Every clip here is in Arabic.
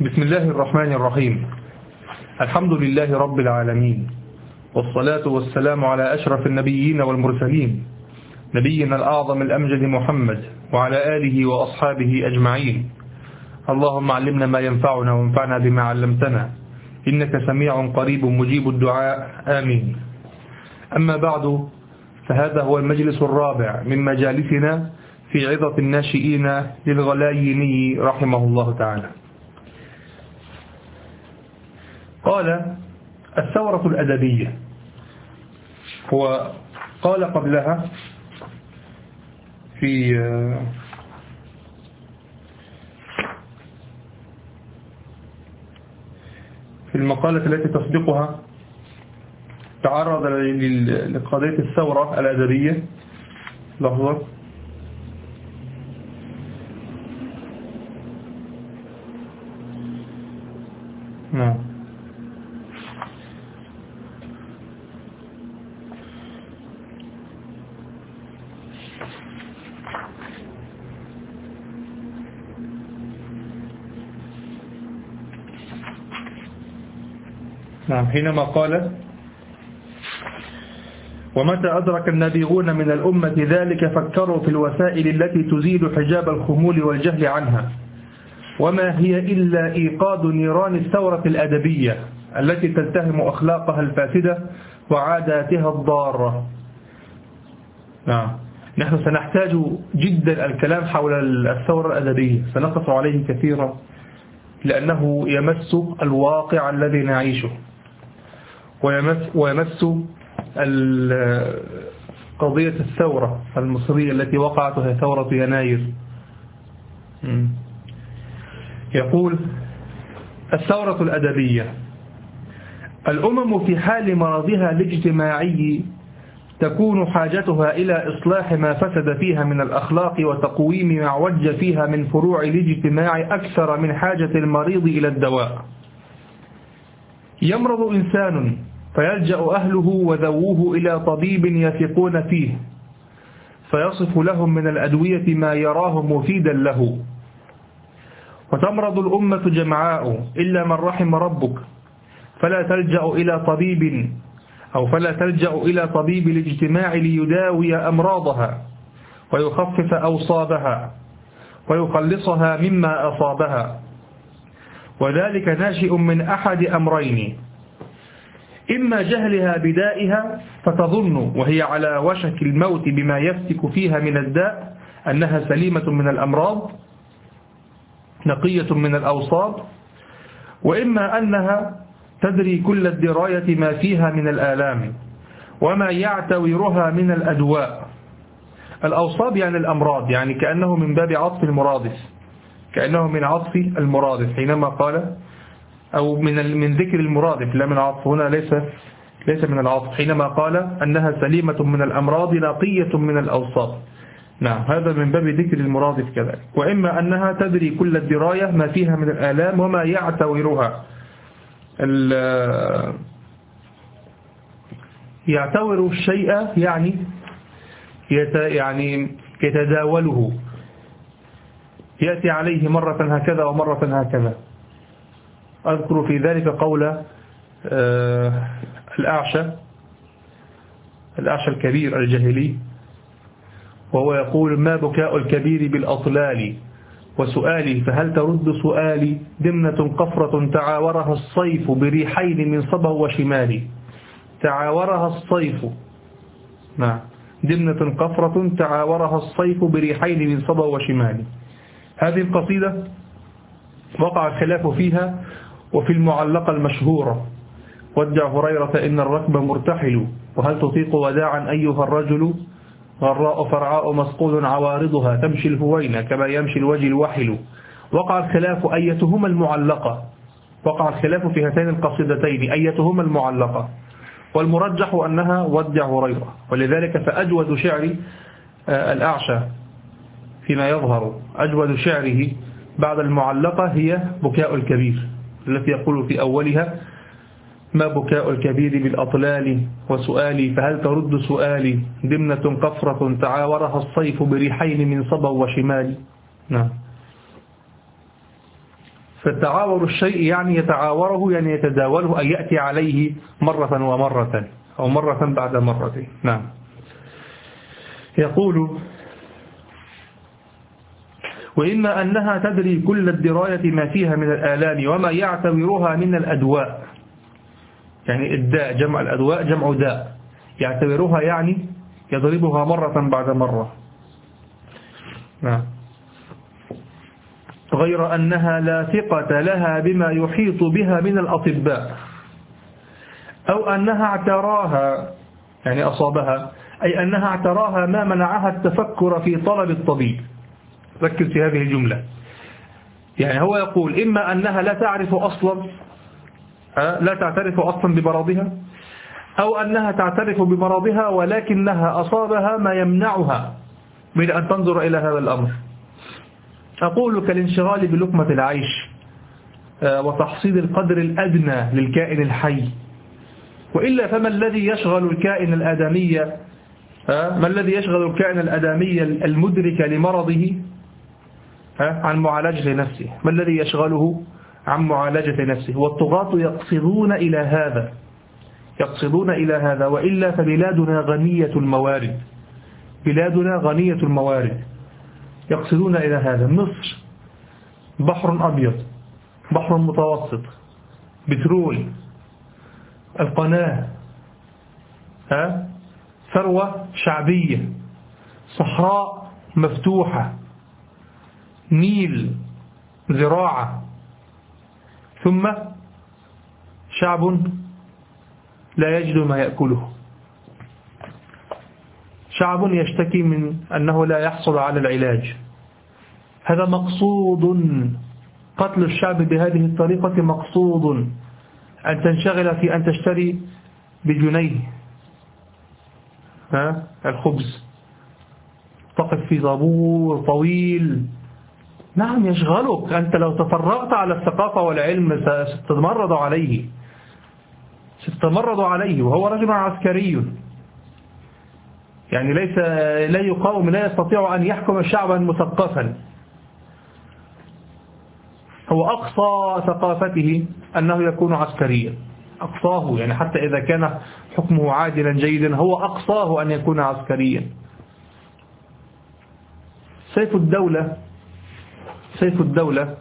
بسم الله الرحمن الرحيم. الحمد لله رب العالمين، والصلاة والسلام على أشرف النبيين والمرسلين، نبينا الأعظم الأمجد محمد وعلى آله وأصحابه أجمعين. اللهم علمنا ما ينفعنا وانفعنا بما علمتنا، إنك سميع قريب مجيب الدعاء، آمين. أما بعد، فهذا هو المجلس الرابع من مجالسنا في عظة الناشئين للغلايني رحمه الله تعالى. قال: الثورة الأدبية. هو قال قبلها في المقالة التي تصدقها تعرض لقضية الثورة الأدبية. لحظة. نعم. حينما قال: ومتى أدرك النابغون من الأمة ذلك فكروا في الوسائل التي تزيل حجاب الخمول والجهل عنها، وما هي إلا إيقاد نيران الثورة الأدبية التي تلتهم أخلاقها الفاسدة وعاداتها الضارة. نحن سنحتاج جدا الكلام حول الثورة الأدبية، سنقف عليه كثيرا لأنه يمس الواقع الذي نعيشه، ويمس قضية الثورة المصرية التي وقعت هي ثورة يناير. يقول: الثورة الأدبية. الأمم في حال مرضها الاجتماعي تكون حاجتها إلى إصلاح ما فسد فيها من الأخلاق وتقويم ما عوج فيها من فروع الاجتماع أكثر من حاجة المريض إلى الدواء. يمرض إنسان فيلجأ أهله وذووه إلى طبيب يثقون فيه فيصف لهم من الأدوية ما يراه مفيدا له. وتمرض الأمة جمعاء إلا من رحم ربك، فلا تلجأ إلى طبيب الاجتماع ليداوي أمراضها ويخفف أوصابها ويخلصها مما أصابها، وذلك ناشئ من أحد أمرين: إما جهلها بدائها فتظن وهي على وشك الموت بما يفتك فيها من الداء أنها سليمة من الأمراض نقية من الأوصاب، وإما أنها تدري كل الدراية ما فيها من الآلام وما يعتورها من الأدواء. الأوصاب يعني الأمراض، يعني كأنه من باب عطف المرادف، كأنه من عطف المرادف حينما قال، أو من ذكر المرادف لا من عطف، هنا ليس من العطف، حينما قال أنها سليمة من الأمراض نقية من الأوصاب. نعم، هذا من باب ذكر المرادف كذلك. وإما أنها تدري كل الدراية ما فيها من الآلام وما يعتورها. يعتور الشيء يعني يتداوله، يأتي عليه مرة هكذا ومرة هكذا. أذكر في ذلك قول الأعشى الكبير الجاهلي، وهو يقول: ما بكاء الكبير بالأطلال وسؤالي فهل ترد سؤالي، دمنة قفرة تعاورها الصيف بريحين من صبا وشمالي. تعاورها الصيف، نعم، دمنة قفرة تعاورها الصيف بريحين من صبا وشمالي. هذه القصيدة وقع الخلاف فيها وفي المعلقة المشهورة: ودع هريرة إن الركب مرتحل، وهل تطيق وداعا أيها الرجل، غراء فرعاء مسقول عوارضها تمشي الهوين كما يمشي الوجه الوحل. وقع الخلاف أيتهما المعلقة، وقع الخلاف في هاتين القصيدتين أيتهما المعلقة، والمرجح أنها ودع هريرة. ولذلك فأجود شعر الأعشى فيما يظهر، أجود شعره بعد المعلقة هي بكاء الكبير، التي يقول في أولها: ما بكاء الكبير بالأطلال وسؤالي فهل ترد سؤالي، دمنة قفرة تعاورها الصيف بريحين من صبا وشمال. نعم. فتعاور الشيء يعني يتعاوره، يعني يتداوله، أن يأتي عليه مرة ومرة أو مرة بعد مرة. نعم. يقول: وإما أنها تدري كل الدراية ما فيها من الآلام وما يعتبرها من الأدواء، يعني الداء جمع الأدواء جمع داء، يعتبرها يعني يضربها مرة بعد مرة. نعم. غير أنها لا ثقة لها بما يحيط بها من الأطباء، أو أنها اعتراها يعني أصابها، أي أنها اعتراها ما منعها التفكر في طلب الطبيب. ركز في هذه الجملة. يعني هو يقول إما أنها لا تعرف أصلا، لا تعترف أصلا بمرضها، أو أنها تعترف بمرضها ولكنها أصابها ما يمنعها من أن تنظر إلى هذا الأمر. أقول كالانشغال بلقمة العيش وتحصيل القدر الأدنى للكائن الحي. وإلا فما الذي يشغل الكائن الآدمي، ما الذي يشغل الكائن الآدمي المدرك لمرضه عن معالجة نفسه؟ ما الذي يشغله عن معالجة نفسه؟ والطغاة يقصدون إلى هذا، يقصدون إلى هذا. وإلا فبلادنا غنية الموارد، بلادنا غنية الموارد، يقصدون إلى هذا. مصر بحر أبيض، بحر متوسط، بترول، القناة، ثروة شعبية، صحراء مفتوحة، نيل، زراعة، ثم شعب لا يجد ما يأكله، شعب يشتكي من أنه لا يحصل على العلاج. هذا مقصود، قتل الشعب بهذه الطريقة مقصود. أن تنشغل في أن تشتري بجنيه الخبز، تقف في طابور طويل. نعم يشغلك. أنت لو تفرغت على الثقافة والعلم ستتمرد عليه، ستتمرد عليه. وهو رجل عسكري، يعني ليس لا يقاوم، لا يستطيع أن يحكم شعبا مثقفا. هو أقصى ثقافته أنه يكون عسكريا، أقصاه، يعني حتى إذا كان حكمه عادلا جيدا هو أقصاه أن يكون عسكريا. سيف الدولة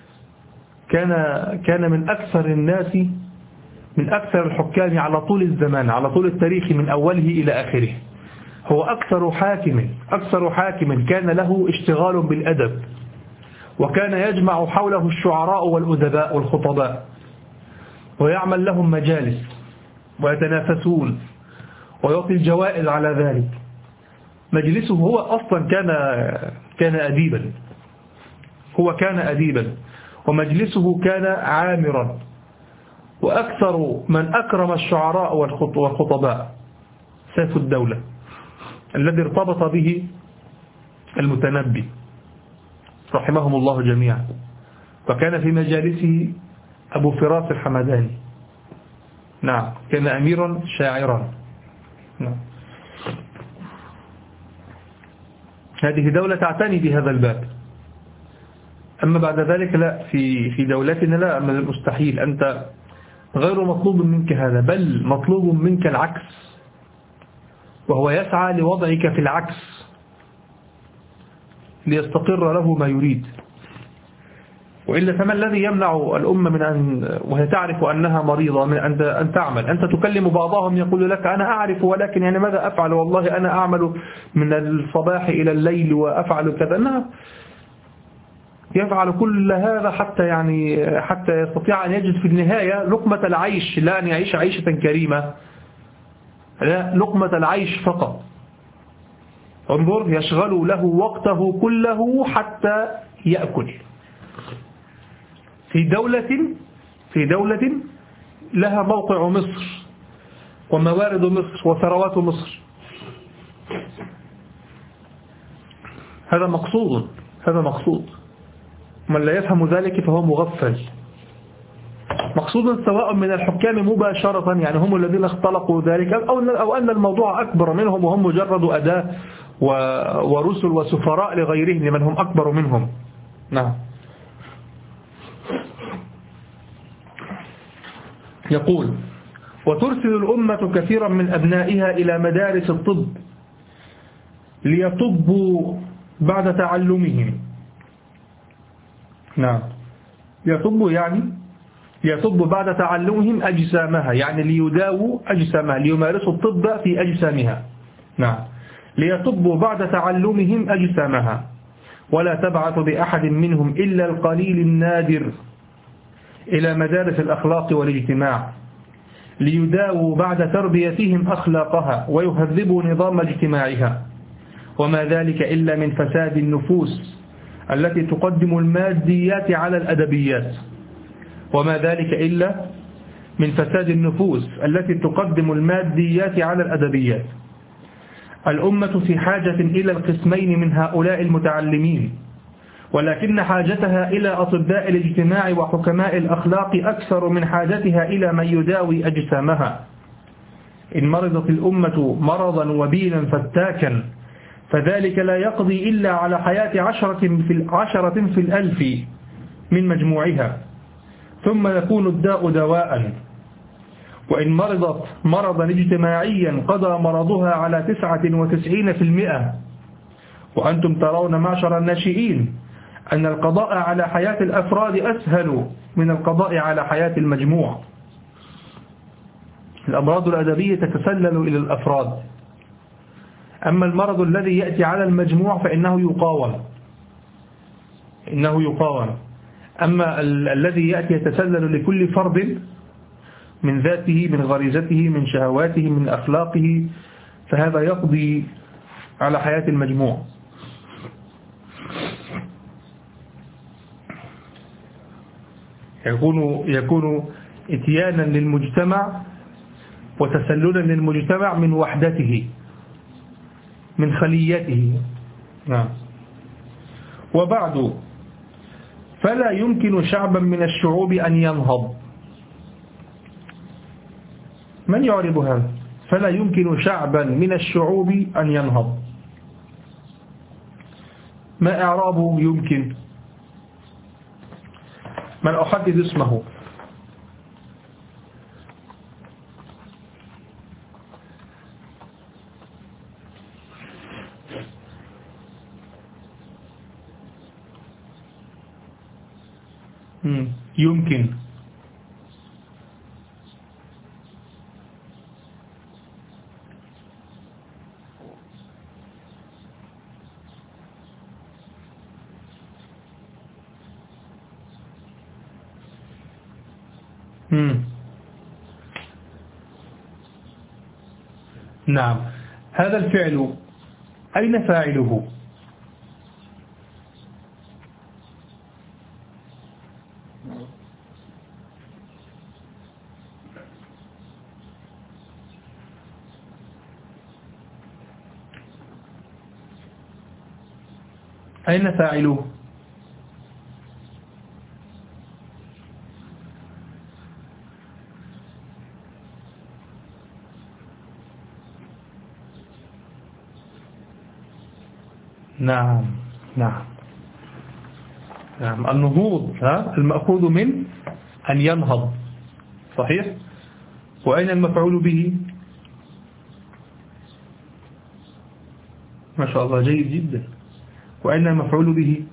كان من أكثر الناس، من أكثر الحكام على طول الزمان، على طول التاريخ من أوله إلى آخره. هو أكثر حاكم كان له اشتغال بالأدب، وكان يجمع حوله الشعراء والأدباء والخطباء ويعمل لهم مجالس ويتنافسون ويعطي الجوائز على ذلك. مجلسه هو أصلا كان أديبا، هو كان أديبا، ومجلسه كان عامرا. وأكثر من أكرم الشعراء والخطباء سيف الدولة الذي ارتبط به المتنبي رحمهم الله جميعا. وكان في مجالسه أبو فراس الحمداني. نعم، كان أميرا شاعرا. نعم. هذه دولة تعتني بهذا الباب. أما بعد ذلك لا، في دولتنا لا، من المستحيل. أنت غير مطلوب منك هذا، بل مطلوب منك العكس، وهو يسعى لوضعك في العكس ليستقر له ما يريد. وإلا فما الذي يمنع الأمة من أن وهي تعرف أنها مريضة من أن تعمل؟ أنت تكلم بعضهم يقول لك أنا أعرف، ولكن يعني ماذا أفعل؟ والله أنا أعمل من الصباح إلى الليل وأفعل كذا. يفعل كل هذا حتى يستطيع أن يجد في النهاية لقمة العيش، لا أن يعيش عيشة كريمة، لا، لقمة العيش فقط. انظر، يشغل له وقته كله حتى يأكل في دولة لها موقع مصر وموارد مصر وثروات مصر. هذا مقصود. من لا يفهم ذلك فهو مغفل. مقصود سواء من الحكام مباشرة، يعني هم الذين اختلقوا ذلك، أو أن الموضوع أكبر منهم وهم مجرد أداة ورسل وسفراء لغيرهم لمن هم أكبر منهم. نعم. يقول: وترسل الأمة كثيرا من أبنائها إلى مدارس الطب ليطبوا بعد تعلمهم. نعم، ليطبوا بعد تعلمهم أجسامها، يعني ليداووا أجسامها، ليمارسوا الطب في أجسامها. نعم، ليطبوا بعد تعلمهم أجسامها، ولا تبعث بأحد منهم إلا القليل النادر إلى مدارس الأخلاق والاجتماع ليداووا بعد تربيتهم أخلاقها ويهذبوا نظام اجتماعها، وما ذلك إلا من فساد النفوس التي تقدم الماديات على الأدبيات، وما ذلك إلا من فساد النفوس التي تقدم الماديات على الأدبيات. الأمة في حاجة إلى القسمين من هؤلاء المتعلمين، ولكن حاجتها إلى أطباء الاجتماع وحكماء الأخلاق أكثر من حاجتها إلى من يداوي أجسامها. إن مرضت الأمة مرضا وبيلا فتاكا فذلك لا يقضي إلا على حياة 10 في الألف من مجموعها، ثم يكون الداء دواء. وإن مرضت مرضا اجتماعيا قضى مرضها على 99%. وأنتم ترون معشر الناشئين أن القضاء على حياة الأفراد أسهل من القضاء على حياة المجموع. الأمراض الأدبية تتسلل إلى الأفراد، أما المرض الذي يأتي على المجموع فإنه يقاوم. أما الذي يأتي يتسلل لكل فرد من ذاته، من غريزته، من شهواته، من أخلاقه، فهذا يقضي على حياة المجموع. يكون اتيانا للمجتمع وتسللا للمجتمع من وحدته، من خليته. نعم. وبعد، فلا يمكن شعبا من الشعوب أن ينهض. من يعرب هذا؟ فلا يمكن شعبا من الشعوب أن ينهض. ما إعرابه يمكن؟ من أحدد اسمه؟ يمكن. نعم. هذا الفعل أين فاعله؟ أين فاعله؟ نعم. النهوض المأخوذ من أن ينهض، صحيح. وأين المفعول به؟ ما شاء الله، جيد جدا. وأين المفعول به؟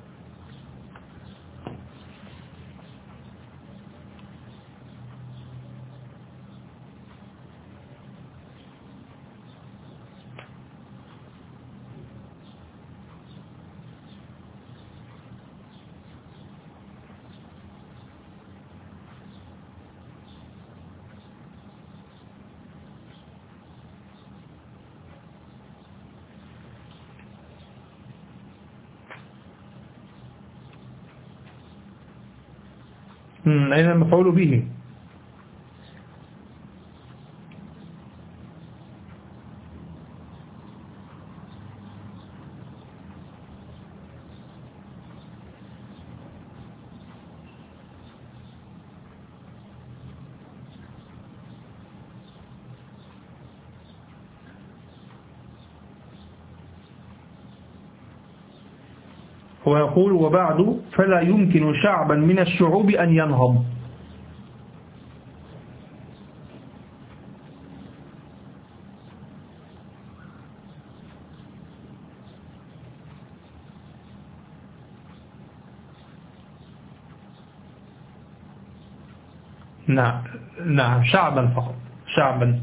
أين المفعول به؟ هو يقول: وبعد، فلا يمكن شعبا من الشعوب أن ينهض. نعم شعبا فقط، شعبا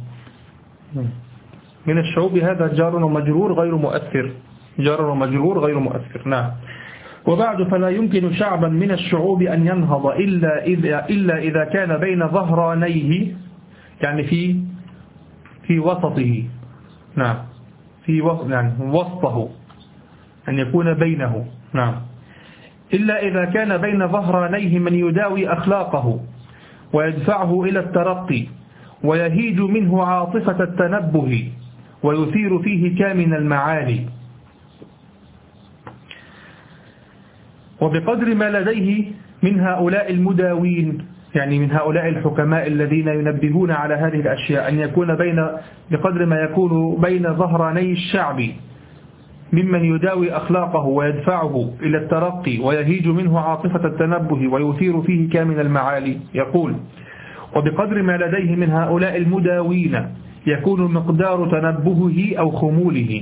من الشعوب. هذا جار ومجرور غير مؤثر، جار ومجرور غير مؤثر. نعم. وبعد فلا يمكن شعبا من الشعوب أن ينهض إلا إذا كان بين ظهرانيه، يعني في وسطه. نعم، يعني وسطه، أن يكون بينه. نعم. إلا إذا كان بين ظهرانيه من يداوي أخلاقه ويدفعه إلى الترقي ويهيج منه عاطفة التنبه ويثير فيه كامن المعالي. وبقدر ما لديه من هؤلاء المداوين، يعني من هؤلاء الحكماء الذين ينبهون على هذه الأشياء، أن يكون بقدر ما يكون بين ظهراني الشعب ممن يداوي أخلاقه ويدفعه إلى الترقي ويهيج منه عاطفة التنبه ويثير فيه كامن المعالي. يقول: وبقدر ما لديه من هؤلاء المداوين يكون مقدار تنبهه أو خموله.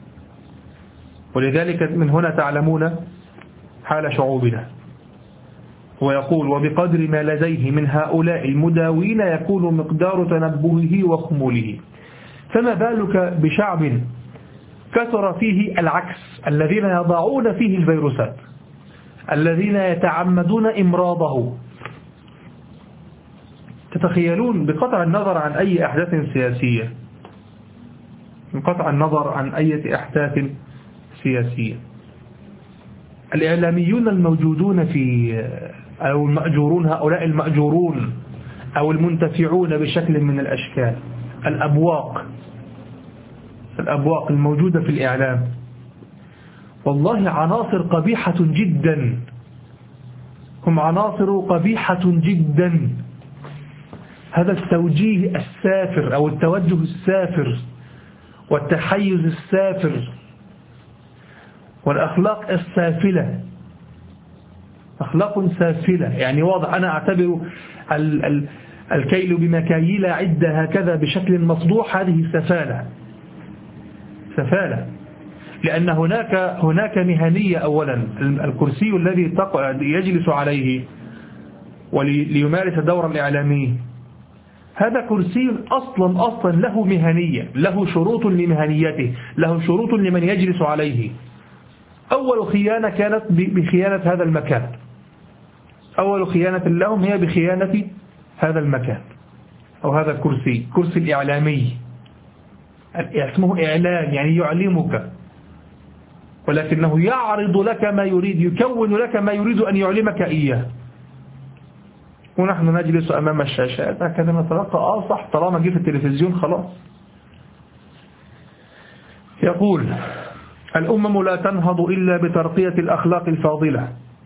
ولذلك من هنا تعلمون حال شعوبنا. ويقول: وبقدر ما لديه من هؤلاء المداوين يكون مقدار تنبهه وخموله. فما بالك بشعب كثر فيه العكس، الذين يضعون فيه الفيروسات، الذين يتعمدون إمراضه. تتخيلون بقطع النظر عن أي أحداث سياسية، بقطع النظر عن أي أحداث سياسية، الإعلاميون الموجودون أو المأجورون، هؤلاء المأجورون أو المنتفعون بشكل من الأشكال، الأبواق الموجودة في الإعلام، والله عناصر قبيحة جدا، هم عناصر قبيحة جدا. هذا التوجيه السافر أو التوجه السافر والتحيز السافر والأخلاق السافلة، أخلاق سافلة. يعني واضح، أنا أعتبر الكيل بمكاييل عدة هكذا بشكل مفضوح، هذه سفالة، لأن هناك مهنية. أولا الكرسي الذي يجلس عليه وليمارس دور الإعلامي، هذا كرسي أصلا له مهنية، له شروط لمهنيته، له شروط لمن يجلس عليه. أول خيانة كانت بخيانة هذا المكان، أول خيانة لهم هي بخيانة هذا المكان أو هذا الكرسي، كرسي الإعلامي. اسمه إعلام، يعني يعلمك، ولكنه يعرض لك ما يريد، يكون لك ما يريد أن يعلمك إياه. ونحن نجلس أمام الشاشات هكذا نتلقى صح، طالما جه في التلفزيون خلاص. يقول: الأمم لا تنهض إلا بترقية الأخلاق الفاضلة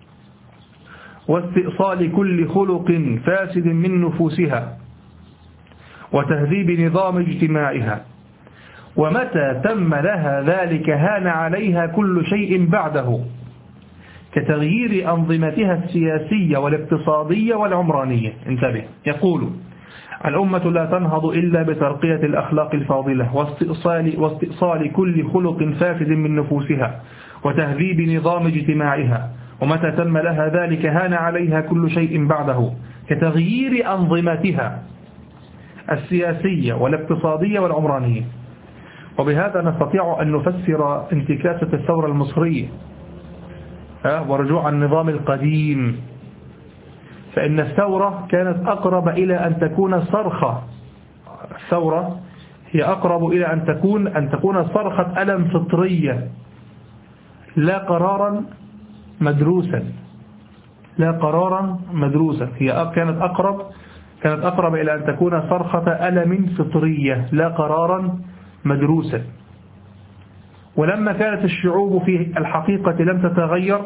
واستئصال كل خلق فاسد من نفوسها وتهذيب نظام اجتماعها، ومتى تم لها ذلك هان عليها كل شيء بعده كتغيير أنظمتها السياسية والاقتصادية والعمرانية. انتبه، يقول: الأمة لا تنهض إلا بترقية الأخلاق الفاضلة واستئصال كل خلق فاسد من نفوسها وتهذيب نظام اجتماعها، ومتى تم لها ذلك هان عليها كل شيء بعده كتغيير أنظمتها السياسية والاقتصادية والعمرانية. وبهذا نستطيع أن نفسر انتكاسة الثورة المصرية ورجوع النظام القديم، فإن الثورة كانت أقرب إلى أن تكون صرخة. الثورة هي أقرب إلى أن تكون صرخة ألم فطرية، لا قرارا مدروسا، لا قرارا مدروسا. هي كانت أقرب إلى أن تكون صرخة ألم فطرية لا قرارا مدروسا. ولما كانت الشعوب في الحقيقة لم تتغير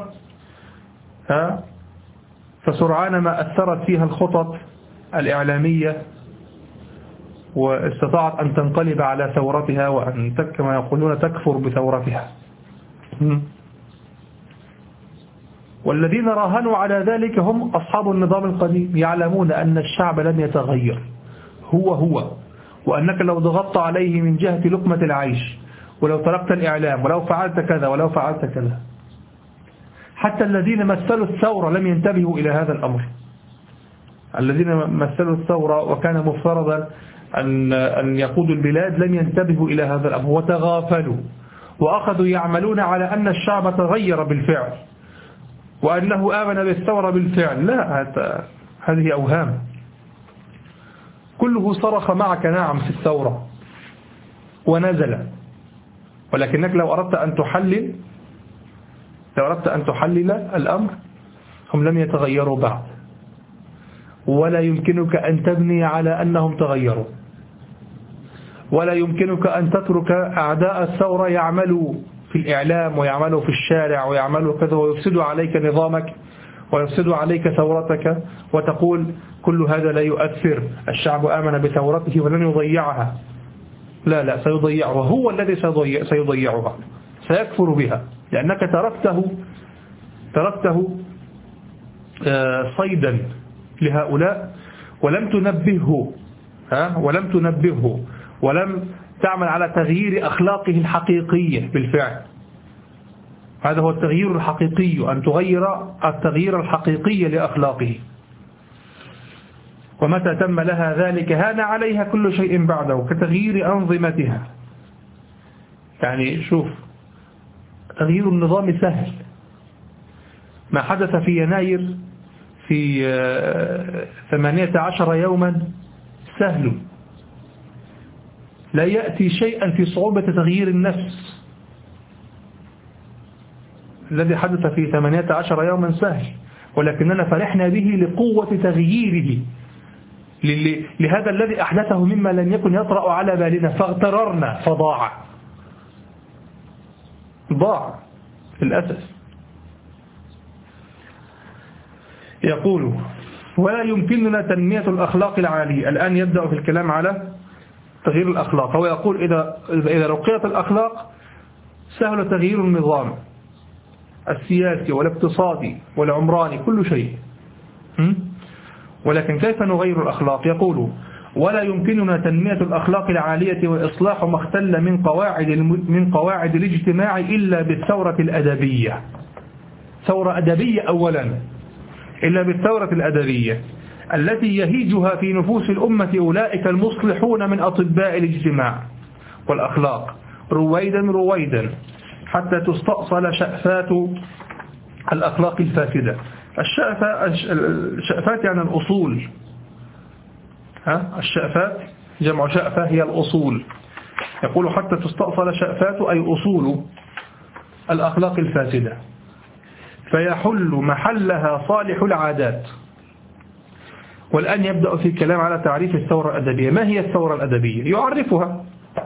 فسرعان ما أثرت فيها الخطط الإعلامية واستطاعت أن تنقلب على ثورتها وأن كما يقولون تكفر بثورتها. والذين راهنوا على ذلك هم أصحاب النظام القديم، يعلمون أن الشعب لم يتغير، هو وأنك لو ضغطت عليه من جهة لقمة العيش ولو تركت الإعلام ولو فعلت كذا ولو فعلت كذا. حتى الذين مثلوا الثورة لم ينتبهوا إلى هذا الأمر، الذين مثلوا الثورة وكان مفترضا أن يقودوا البلاد لم ينتبهوا إلى هذا الأمر وتغافلوا وأخذوا يعملون على أن الشعب تغير بالفعل وأنه آمن بالثورة بالفعل. لا، هذه أوهام. كله صرخ معك نعم في الثورة ونزل، ولكنك لو أردت أن تحلل الأمر هم لم يتغيروا بعد، ولا يمكنك أن تبني على أنهم تغيروا، ولا يمكنك أن تترك أعداء الثورة يعملوا في الإعلام ويعملوا في الشارع ويعملوا كذا ويفسدوا عليك نظامك ويفسدوا عليك ثورتك وتقول كل هذا لا يؤثر، الشعب آمن بثورته ولن يضيعها. لا، سيضيعها، هو الذي سيضيعها، سيكفر بها، لأنك تركته صيدا لهؤلاء ولم تنبهه ولم تعمل على تغيير أخلاقه الحقيقية بالفعل. هذا هو التغيير الحقيقي، أن تغير التغيير الحقيقي لأخلاقه. ومتى تم لها ذلك هان عليها كل شيء بعده كتغيير أنظمتها. يعني شوف، تغيير النظام سهل. ما حدث في يناير في 18 يوما سهل، لا يأتي شيئا في صعوبة تغيير النفس. الذي حدث في 18 يوما سهل، ولكننا فرحنا به لقوة تغييره لهذا الذي أحدثه مما لم يكن يطرأ على بالنا، فاغتررنا ضاع في الأساس. يقول ولا يمكننا تنمية الأخلاق العالية. الآن يبدأ في الكلام على تغيير الأخلاق. هو يقول إذا رقيت الأخلاق سهل تغيير النظام السياسي والاقتصادي والعمراني كل شيء. ولكن كيف نغير الأخلاق؟ يقول ولا يمكننا تنمية الأخلاق العالية وإصلاح ما اختل من قواعد الاجتماع إلا بالثورة الأدبية. ثورة أدبية أولا، إلا بالثورة الأدبية التي يهيجها في نفوس الأمة أولئك المصلحون من أطباء الاجتماع والأخلاق رويدا حتى تستأصل شأفات الأخلاق الفاسدة. الشأفات يعني الأصول. الشأفات جمع شأفة هي الأصول. يقول حتى تستأصل شأفات أي أصول الأخلاق الفاسدة، فيحل محلها صالح العادات. والآن يبدأ في الكلام على تعريف الثورة الأدبية. ما هي الثورة الأدبية؟ يعرفها.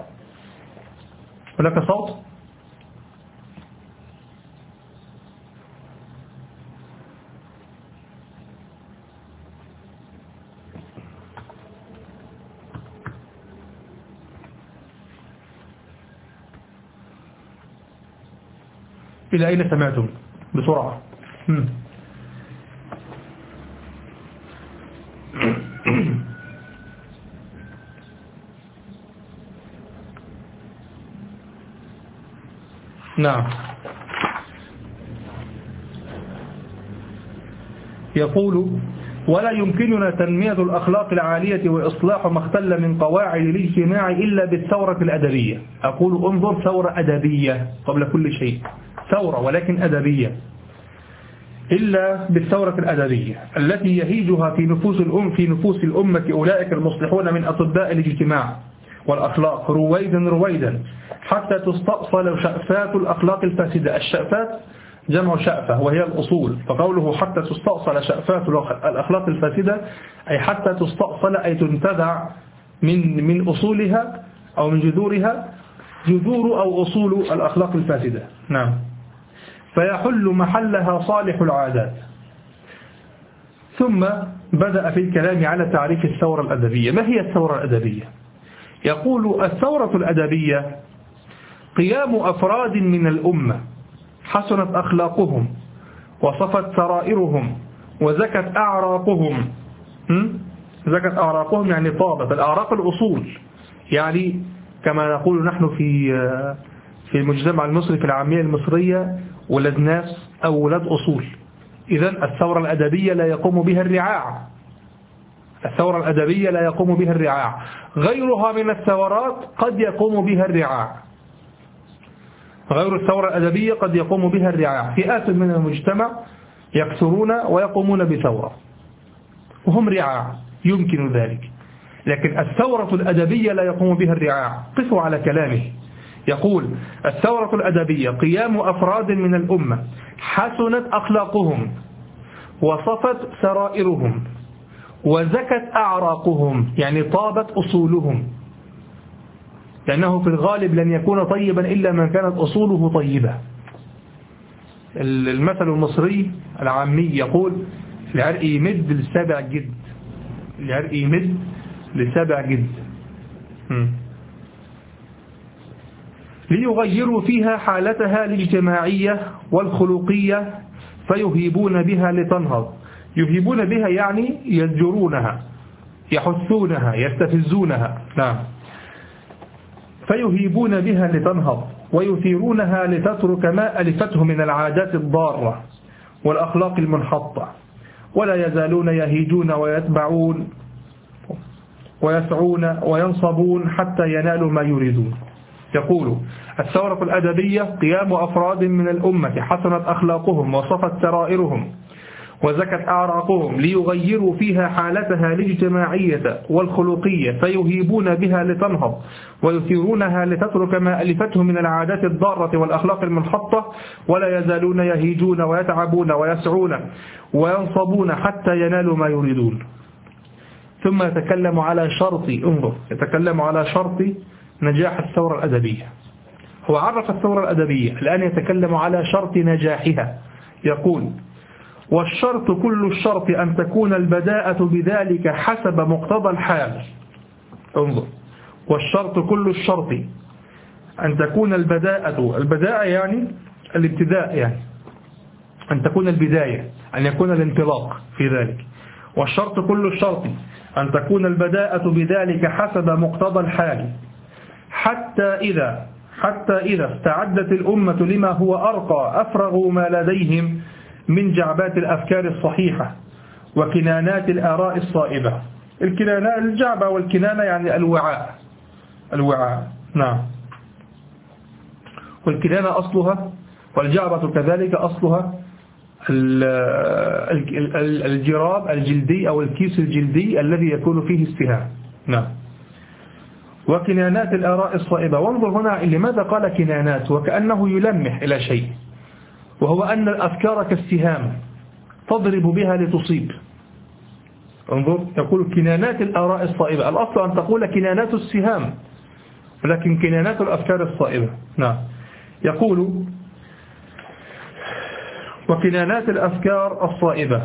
هناك صوت؟ إلى أين سمعتم؟ بسرعة. نعم. يقول ولا يمكننا تنمية الأخلاق العالية وإصلاح ما اختل من قواعد الاجتماع إلا بالثورة الأدبية. أقول انظر، ثورة أدبية قبل كل شيء، ثورة ولكن أدبية. إلا بالثورة الأدبية التي يهيجها في نفوس الأمة أولئك المصلحون من أطباء الاجتماع والأخلاق رويدا حتى تستأصل شأفات الأخلاق الفاسدة. الشأفات جمع شأفة وهي الأصول، فقوله حتى تستأصل شأفات الأخلاق الفاسدة أي حتى تستأصل أي تنتزع من أصولها أو من جذورها، جذور أو أصول الأخلاق الفاسدة. نعم. فيحل محلها صالح العادات. ثم بدأ في الكلام على تعريف الثورة الأدبية. ما هي الثورة الأدبية؟ يقول الثورة الأدبية قيام أفراد من الأمة حسنت أخلاقهم وصفت سرائرهم وزكت أعراقهم. زكت أعراقهم يعني طابت. الأعراق الأصول، يعني كما نقول نحن في المجتمع المصري في العامية المصرية ولد ناس أو ولد أصول. إذن الثورة الأدبية لا يقوم بها الرعاع، الثورة الأدبية لا يقوم بها الرعاع، غيرها من الثورات قد يقوم بها الرعاع. غير الثورة الأدبية قد يقوم بها الرعاع، فئات من المجتمع يكثرون ويقومون بثورة وهم رعاع، يمكن ذلك. لكن الثورة الأدبية لا يقوم بها الرعاع. قفوا على كلامه، يقول الثورة الأدبية قيام أفراد من الأمة حسنت أخلاقهم وصفت سرائرهم وزكت أعراقهم، يعني طابت أصولهم، لأنه في الغالب لن يكون طيبا إلا من كانت أصوله طيبة. المثل المصري العامي يقول العرق يمد لسابع جد، العرق يمد لسابع جد. ليغيروا فيها حالتها الاجتماعية والخلقية فيهيبون بها لتنهض. يهيبون بها يعني يزجرونها، يحثونها، يستفزونها. نعم. فيهيبون بها لتنهض ويثيرونها لتترك ما ألفته من العادات الضارة والأخلاق المنحطة، ولا يزالون يهيجون ويتبعون ويسعون وينصبون حتى ينالوا ما يريدون. يقول الثورة الأدبية قيام أفراد من الأمة حسنت أخلاقهم وصفت سرائرهم وزكت أعراقهم ليغيروا فيها حالتها الاجتماعية والخلقية فيهيبون بها لتنهض ويثيرونها لتترك ما ألفته من العادات الضارة والأخلاق المنحطة، ولا يزالون يهيجون ويتعبون ويسعون وينصبون حتى ينالوا ما يريدون. ثم يتكلم على شرط، انظر، يتكلم على شرط نجاح الثورة الأدبية. هو عرف الثورة الأدبية، الآن يتكلم على شرط نجاحها. يقول والشرط كل الشرط أن تكون البداءة بذلك حسب مقتضى الحال. انظر، والشرط كل الشرط أن تكون البداءة يعني الابتداء، يعني أن تكون البداية، أن يكون الانطلاق في ذلك. والشرط كل الشرط أن تكون البداءة بذلك حسب مقتضى الحال حتى إذا استعدت الأمة لما هو أرقى أفرغوا ما لديهم من جعبات الأفكار الصحيحة وكنانات الآراء الصائبة. الجعبة والكنانة يعني الوعاء. نعم. والكنانة أصلها والجعبة كذلك أصلها الجراب الجلدي أو الكيس الجلدي الذي يكون فيه السهام. نعم. وكنانات الآراء الصائبة. وانظر هنا لماذا قال كنانات، وكأنه يلمح إلى شيء، وهو أن الأفكار كالسهام تضرب بها لتصيب. انظر، يقول كنانات الآراء الصائبة، الأصل أن تقول كنانات السهام، ولكن كنانات الأفكار الصائبة. نعم. يقول وكنانات الأفكار الصائبة،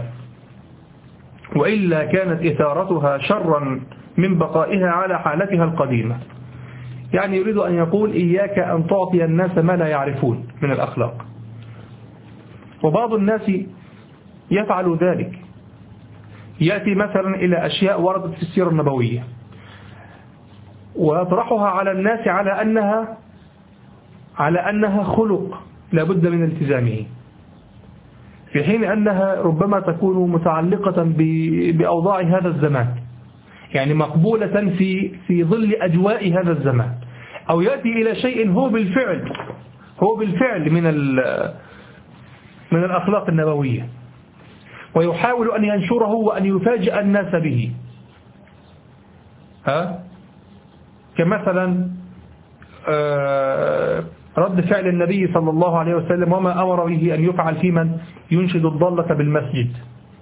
وإلا كانت إثارتها شرا من بقائها على حالتها القديمة. يعني يريد أن يقول إياك أن تعطي الناس ما لا يعرفون من الأخلاق. وبعض الناس يفعل ذلك، يأتي مثلا إلى أشياء وردت في السيرة النبوية ويطرحها على الناس على أنها خلق لابد من التزامه، في حين أنها ربما تكون متعلقة بأوضاع هذا الزمان، يعني مقبولة في ظل أجواء هذا الزمان، أو يأتي إلى شيء هو بالفعل من الأخلاق النبوية، ويحاول أن ينشره وأن يفاجئ الناس به. كمثلا رد فعل النبي صلى الله عليه وسلم وما أمر به أن يفعل في من ينشد الضالة بالمسجد،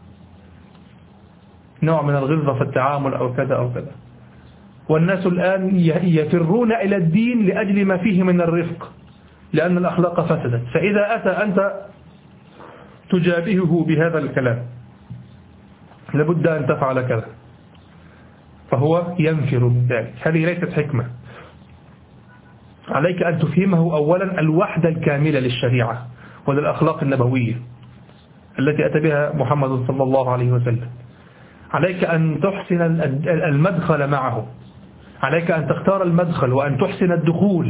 نوع من الغلظة في التعامل أو كذا أو كذا. والناس الآن يفرون إلى الدين لأجل ما فيه من الرفق، لأن الأخلاق فسدت. فإذا أتى أنت تجابهه بهذا الكلام لابد أن تفعل كذا، فهو ينفر من ذلك. هذه ليست حكمة. عليك أن تفهمه أولا الوحدة الكاملة للشريعة وللأخلاق النبوية التي أتى بها محمد صلى الله عليه وسلم. عليك أن تحسن المدخل معه، عليك أن تختار المدخل وأن تحسن الدخول.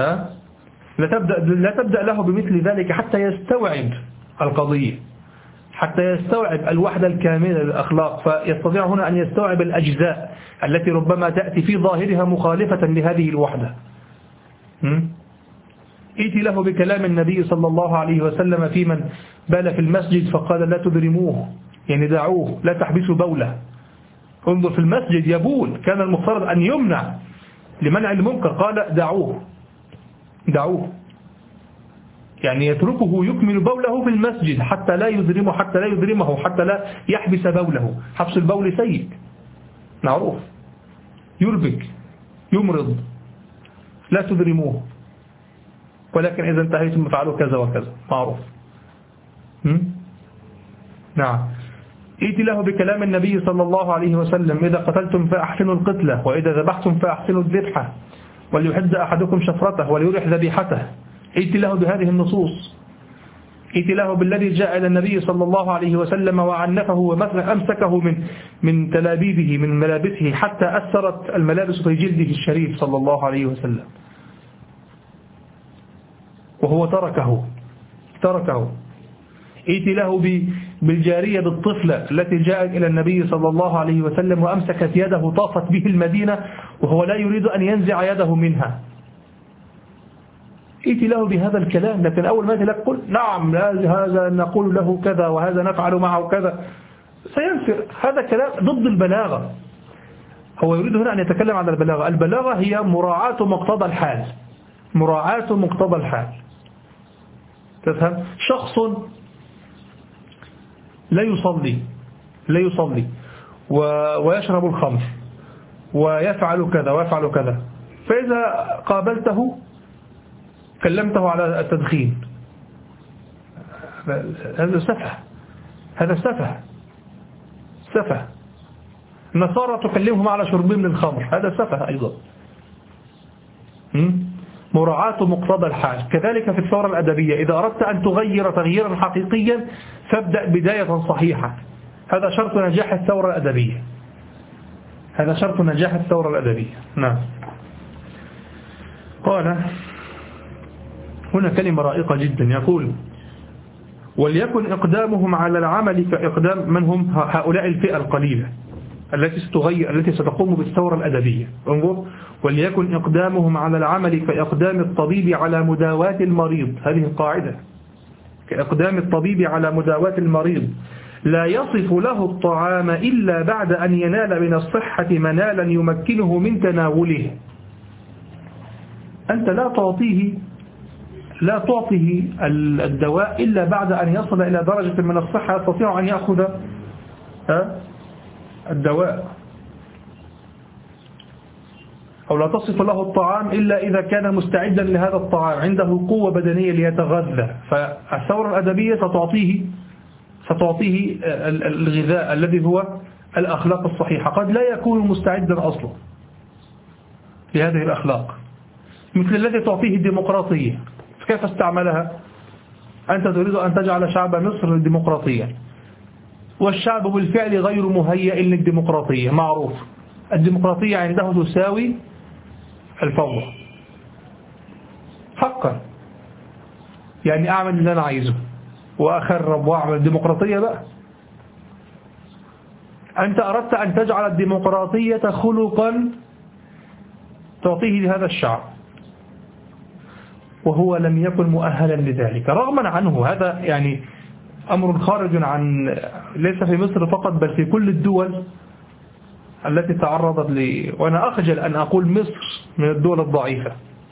لا تبدأ له بمثل ذلك حتى يستوعب القضية، حتى يستوعب الوحدة الكاملة للأخلاق، فيستطيع هنا أن يستوعب الأجزاء التي ربما تأتي في ظاهرها مخالفة لهذه الوحدة. ائت له بكلام النبي صلى الله عليه وسلم في من بال في المسجد فقال لا تدرموه، يعني دعوه، لا تحبسوا بوله. انظر في المسجد يبول، كان المفترض أن يمنع لمنع المنكر، قال دعوه، يعني يتركه يكمل بوله في المسجد حتى لا يدرمه، حتى لا يحبس بوله. حبس البول سيء معروف، يربك، يمرض، لا تدرموه، ولكن إذا انتهيتم فعلوا كذا وكذا معروف. نعم. ائت له بكلام النبي صلى الله عليه وسلم إذا قتلتم فأحسنوا القتلة، وإذا ذبحتم فأحسنوا الذبحة، وليحد أحدكم شفرته وليرح ذبيحته. ائت له بهذه النصوص. ائت له بالذي جاء إلى النبي صلى الله عليه وسلم وعنفه ومثلا أمسكه من تلابيبه، من ملابسه، حتى أثرت الملابس في جلده الشريف صلى الله عليه وسلم، وهو تركه. ائت له بالجارية بالطفلة التي جاءت إلى النبي صلى الله عليه وسلم وأمسكت يده، طافت به المدينة وهو لا يريد أن ينزع يده منها. ائت له بهذا الكلام، لكن أول ما تقول نعم هذا نقول له كذا وهذا نفعل معه كذا، سينفر. هذا كلام ضد البلاغة. هو يريد هنا أن يتكلم عن البلاغة. البلاغة هي مراعاة مقتضى الحال. تفهم؟ شخص لا يصلي ويشرب الخمر ويفعل كذا، فإذا قابلته كلمته على التدخين، هذا سفه. النصارى تكلمهم على شربهم للخمر، هذا سفه أيضا. مراعاة مقتضى الحال. كذلك في الثورة الأدبية، إذا أردت أن تغير تغييرا حقيقيا فابدأ بداية صحيحة. هذا شرط نجاح الثورة الأدبية. نعم. قال هنا كلمة رائقة جدا، يقول وليكن إقدامهم على العمل كإقدام من هم هؤلاء الفئة القليلة التي ستقوم بالثورة الأدبية. انظر، وليكن إقدامهم على العمل كإقدام الطبيب على مداواة المريض. هذه القاعدة، كإقدام الطبيب على مداواة المريض، لا يصف له الطعام إلا بعد أن ينال من الصحة منالا يمكنه من تناوله. أنت لا تعطيه الدواء إلا بعد أن يصل إلى درجة من الصحة يستطيع أن يأخذ الدواء، أو لا تصف له الطعام إلا إذا كان مستعدا لهذا الطعام، عنده قوة بدنية ليتغذى. فالثورة الأدبية ستعطيه الغذاء الذي هو الأخلاق الصحيحة. قد لا يكون مستعدا أصلا لهذه الأخلاق، مثل الذي تعطيه الديمقراطية. كيف استعملها؟ أنت تريد أن تجعل شعب مصر ديمقراطيا، والشعب بالفعل غير مهيئ للديمقراطية، معروف. الديمقراطية عنده تساوي الفوضى حقا، يعني أعمل اللي أنا عايزه وأخرب وأعمل ديمقراطية بقى. أنت أردت أن تجعل الديمقراطية خلقا تعطيه لهذا الشعب، وهو لم يكن مؤهلا لذلك رغما عنه. هذا يعني أمر خارج عن، ليس في مصر فقط بل في كل الدول التي تعرضت وأنا أخجل أن أقول مصر من الدول الضعيفة،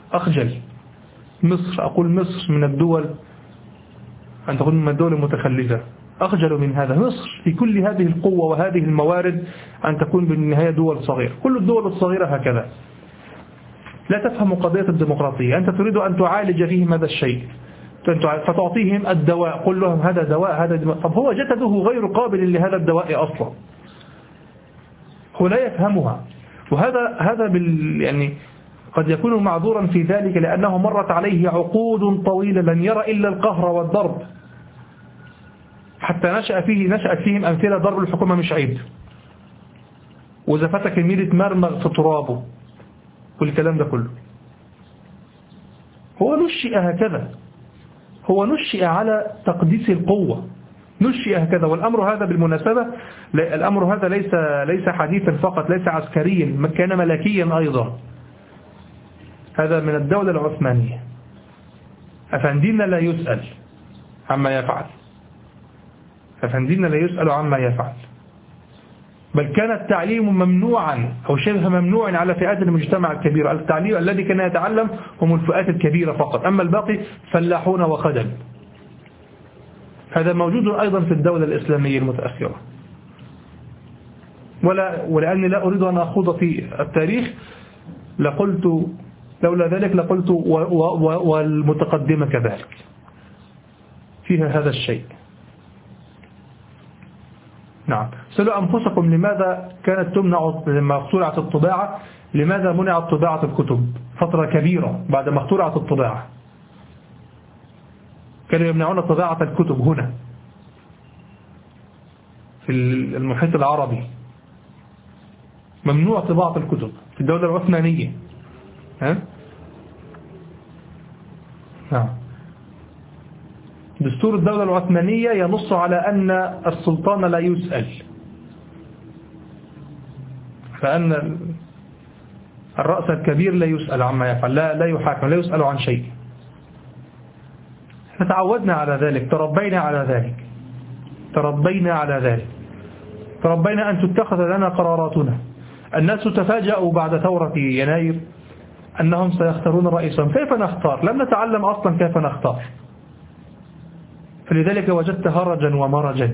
أقول مصر من الدول أن تكون من الدول المتخلفة، أخجل من هذا. مصر في كل هذه القوة وهذه الموارد أن تكون بالنهاية دول صغيرة. كل الدول الصغيرة هكذا، لا تفهم قضية الديمقراطية. أنت تريد أن تعالج فيهم هذا الشيء فتعطيهم الدواء، قل لهم هذا دواء، هذا دواء. طب هو جسده غير قابل لهذا الدواء أصلا، هو لا يفهمها. وهذا يعني قد يكون معذورا في ذلك لأنه مرت عليه عقود طويلة لم يرى إلا القهر والضرب، حتى نشأت فيهم أمثلة ضرب الحكومة مش عيب، وزفتك الميل تمرمغ في ترابه والكلام ده كله. هو نشئ هكذا، هو نشئ على تقديس القوة، نشئ هكذا. والأمر هذا بالمناسبة، الأمر هذا ليس حديثا فقط، ليس عسكريا، كان ملكيا أيضا. هذا من الدولة العثمانية. أفندينا لا يسأل عما يفعل، أفندينا لا يسأل عما يفعل. بل كان التعليم ممنوعا أو شبه ممنوعا على فئات المجتمع الكبيرة. التعليم الذي كان يتعلم هم الفئات الكبيرة فقط، أما الباقي فلاحون وخدم. هذا موجود أيضا في الدولة الإسلامية المتأخرة. ولأني لا أريد أن أخوض في التاريخ لقلت، لولا ذلك لقلت والمتقدمة كذلك فيها هذا الشيء. نعم. سألوا أنفسكم لماذا كانت تمنع لما اخترعت الطباعة، لماذا منعت طباعة الكتب فترة كبيرة بعد ما اخترعت الطباعة؟ كانوا يمنعون طباعة الكتب هنا في المحيط العربي، ممنوع طباعة الكتب في الدولة العثمانية. نعم. دستور الدولة العثمانية ينص على أن السلطان لا يسأل، فأن الرأس الكبير لا يسأل عما يفعل، لا يحاكم، لا يسأل عن شيء. تعودنا على ذلك، تربينا على ذلك، تربينا أن تتخذ لنا قراراتنا. الناس تفاجأوا بعد ثورة يناير أنهم سيختارون رئيسا. كيف نختار؟ لم نتعلم أصلا كيف نختار، فلذلك وجدت هرجا ومرجا،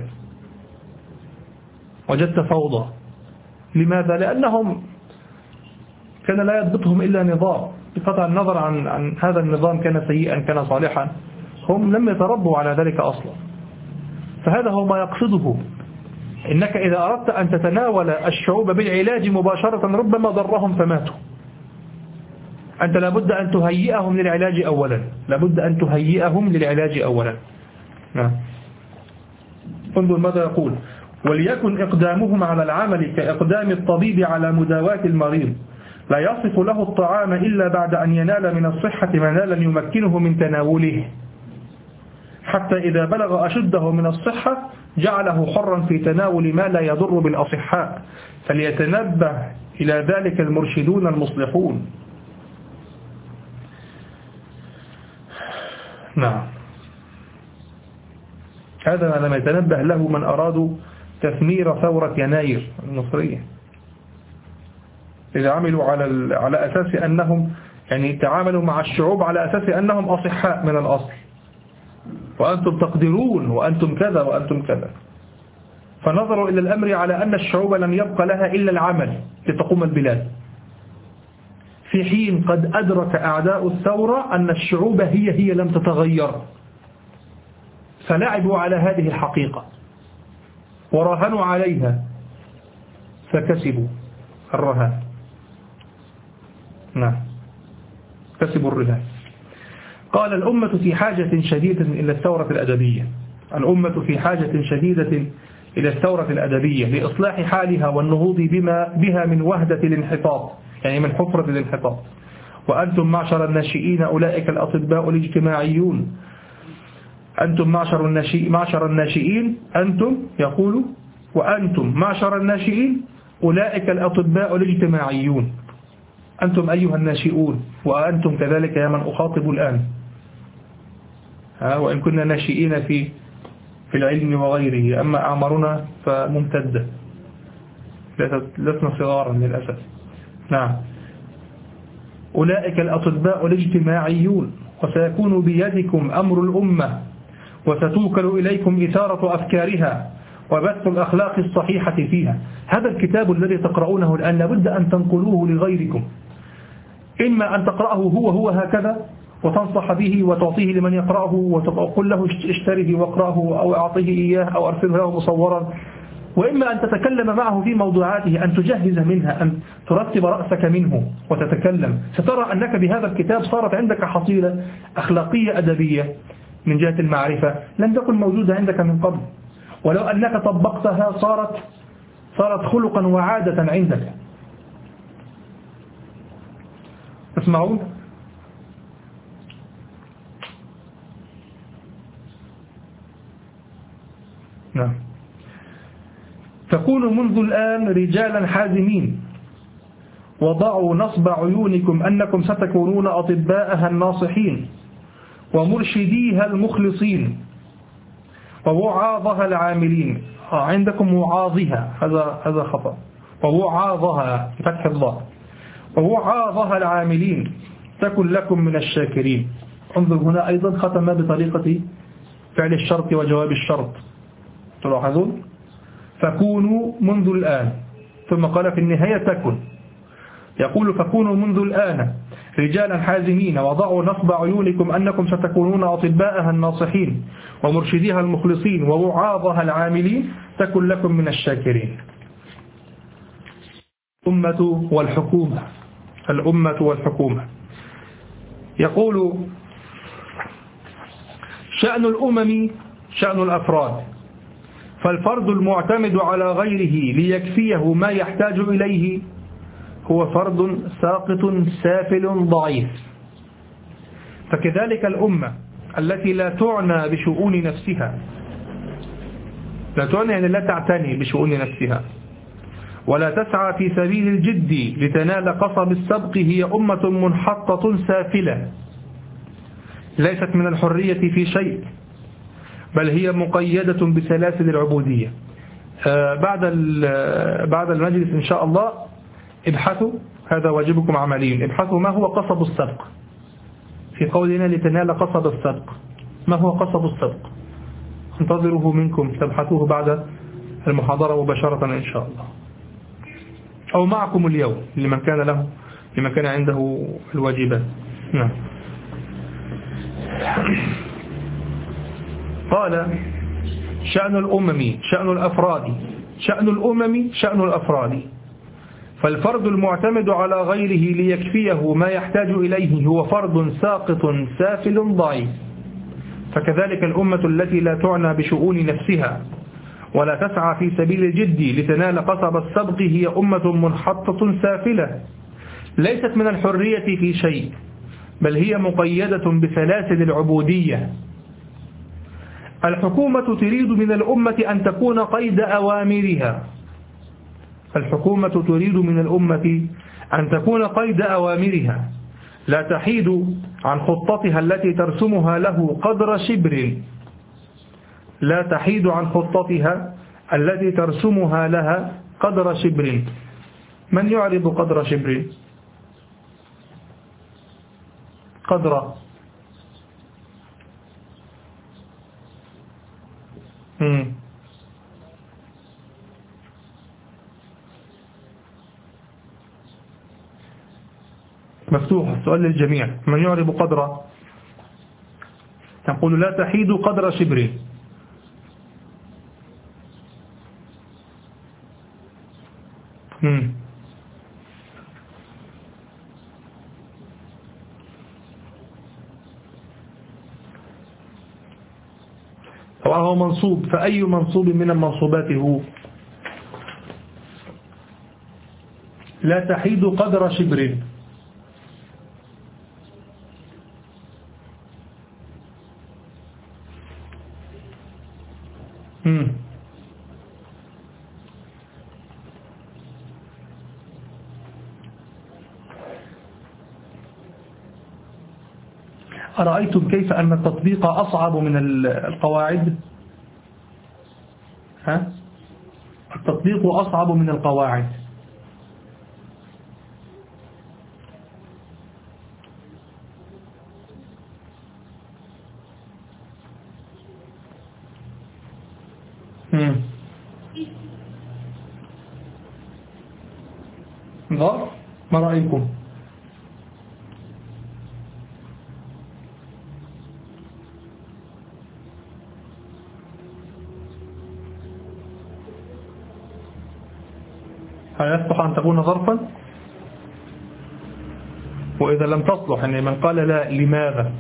وجدت فوضى. لماذا؟ لأنهم كان لا يضبطهم إلا نظام، بقطع النظر عن هذا النظام كان سيئا كان صالحا، هم لم يتربوا على ذلك أصلا. فهذا هو ما يقصده. إنك إذا أردت أن تتناول الشعوب بالعلاج مباشرة ربما ضرهم فماتوا. أنت لابد أن تهيئهم للعلاج أولا، نعم. انظر ماذا يقول: وليكن إقدامهم على العمل كإقدام الطبيب على مداواة المريض، لا يصف له الطعام إلا بعد أن ينال من الصحة منالا يمكنه من تناوله، حتى إذا بلغ أشده من الصحة جعله حرا في تناول ما لا يضر بالأصحاء، فليتنبه إلى ذلك المرشدون المصلحون. نعم. هذا ما لم يتنبه له من أرادوا تثمير ثورة يناير المصرية، إذا عملوا على أساس أنهم يعني تعاملوا مع الشعوب على أساس أنهم أصحاء من الأصل، وأنتم تقدرون وأنتم كذا وأنتم كذا. فنظروا إلى الأمر على أن الشعوب لم يبقى لها إلا العمل لتقوم البلاد، في حين قد أدرك أعداء الثورة أن الشعوب هي لم تتغير، فلعبوا على هذه الحقيقة وراهنوا عليها فكسبوا الرهان. نعم، كسبوا الرهان. قال: الأمة في حاجة شديدة إلى الثورة الأدبية. الأمة في حاجة شديدة إلى الثورة الأدبية لإصلاح حالها والنهوض بها من وهدة الانحطاط، يعني من حفرة الانحطاط. وأنتم معشر الناشئين أولئك الأطباء الاجتماعيون. أنتم معشر الناشئين، أنتم يقول: وأنتم معشر الناشئين أولئك الأطباء الاجتماعيون. أنتم أيها الناشئون، وأنتم كذلك يا من أخاطب الآن، وإن كنا ناشئين في العلم وغيره، أما أعمارنا فممتدة، لسنا صغارا للأسف. نعم. أولئك الأطباء الاجتماعيون، وسيكون بيدكم أمر الأمة، وستوكل إليكم إثارة أفكارها وبث الأخلاق الصحيحة فيها. هذا الكتاب الذي تقرؤونه الآن لابد أن تنقلوه لغيركم، إما أن تقرأه هو هكذا وتنصح به وتعطيه لمن يقرأه وتقول له اشتره واقرأه أو أعطيه إياه أو أرسله له مصورا، وإما أن تتكلم معه في موضوعاته، أن تجهز منها، أن ترتب رأسك منه وتتكلم. سترى أنك بهذا الكتاب صارت عندك حصيلة أخلاقية أدبية من جهة المعرفة لم تكن موجودة عندك من قبل، ولو أنك طبقتها صارت خلقا وعادة عندك. اسمعون. نعم. فكونوا منذ الآن رجالا حازمين، وضعوا نصب عيونكم أنكم ستكونون أطباءها الناصحين، ومرشديها المخلصين، ووعاظها العاملين. عندكم وعاظها، هذا خطأ، ووعاظها بفتح الله، ووعاظها العاملين تكن لكم من الشاكرين. انظر هنا أيضا ختم بطريقة فعل الشرط وجواب الشرط، تلاحظون؟ فكونوا منذ الآن، ثم قال في النهاية تكن. يقول فكونوا منذ الآن رجالا حازمين، وضعوا نصب عيونكم أنكم ستكونون أطباءها الناصحين، ومرشديها المخلصين، ووعاظها العاملين تكن لكم من الشاكرين. الأمة والحكومة. الأمة والحكومة. يقول شأن الأمم شأن الأفراد، فالفرد المعتمد على غيره ليكفيه ما يحتاج إليه هو فرد ساقط سافل ضعيف. فكذلك الأمة التي لا تعنى بشؤون نفسها، لا تعنى يعني لا تعتني بشؤون نفسها، ولا تسعى في سبيل الجد لتنال قصب السبق، هي أمة منحطة سافلة، ليست من الحرية في شيء، بل هي مقيدة بسلاسل العبودية. بعد المجلس إن شاء الله ابحثوا، هذا واجبكم عمليا، ابحثوا ما هو قصب السبق في قولنا لتنال قصب السبق. ما هو قصب السبق؟ انتظره منكم، تبحثوه بعد المحاضرة مباشرة إن شاء الله، أو معكم اليوم لمن كان عنده الواجبات. نعم. قال شأن الأمم شأن الأفراد، شأن الأمم شأن الأفراد، فالفرد المعتمد على غيره ليكفيه ما يحتاج إليه هو فرد ساقط سافل ضعيف. فكذلك الأمة التي لا تعنى بشؤون نفسها ولا تسعى في سبيل الجد لتنال قصب السبق هي أمة منحطة سافلة، ليست من الحرية في شيء، بل هي مقيدة بسلاسل العبودية. الحكومة تريد من الأمة أن تكون قيد أوامرها، الحكومة تريد من الأمة أن تكون قيد أوامرها، لا تحيد عن خطتها التي ترسمها له قدر شبر، لا تحيد عن خطتها التي ترسمها لها قدر شبر. من يعرض قدر شبر؟ قدر مفتوح السؤال للجميع، من يعرب قدر؟ تقول لا تحيد قدر شبر. وهو منصوب، فأي منصوب من المنصوبات هو؟ لا تحيد قدر شبر. أرأيتم كيف أن التطبيق أصعب من القواعد؟ التطبيق أصعب من القواعد. ما رأيكم؟ هل يصلح أن تكون ظرفا؟ وإذا لم تصلح يعني من قال لا لماذا؟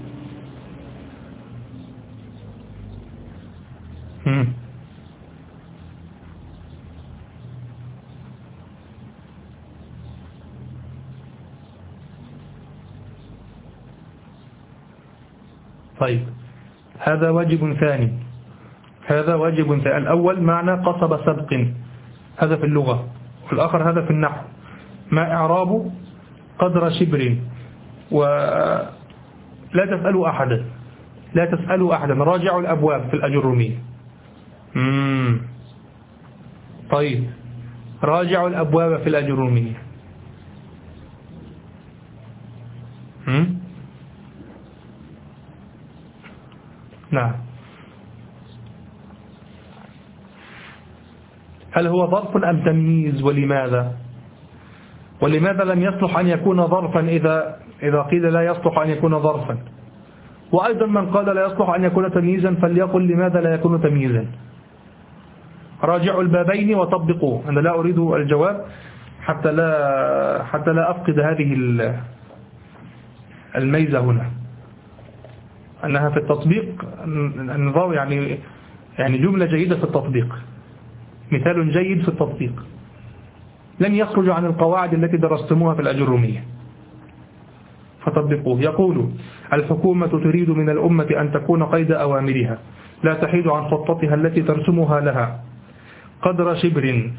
طيب، هذا واجب ثاني، هذا واجب. الأول معنى قصب سبق، هذا في اللغة، والآخر هذا في النحو. ما إعرابه؟ قدر شبر. ولا تسألوا أحدا، لا تسألوا أحدا، راجعوا الأبواب في الأجرمية. طيب، راجعوا الأبواب في الأجرمية. نعم. هل هو ظرف أم تمييز؟ ولماذا؟ ولماذا لم يصلح أن يكون ظرفا إذا قيل لا يصلح أن يكون ظرفا؟ وأيضا من قال لا يصلح أن يكون تمييزا فليقل لماذا لا يكون تمييزا. راجعوا البابين وطبقوا. أنا لا أريد الجواب حتى لا أفقد هذه الميزة هنا، أنها في التطبيق النظام يعني جملة جيدة في التطبيق، مثال جيد في التطبيق، لن يخرج عن القواعد التي درستموها في الأجرمية، فطبقوه. يقول: الحكومة تريد من الأمة أن تكون قيد أوامرها، لا تحيد عن خطتها التي ترسمها لها قدر شبر.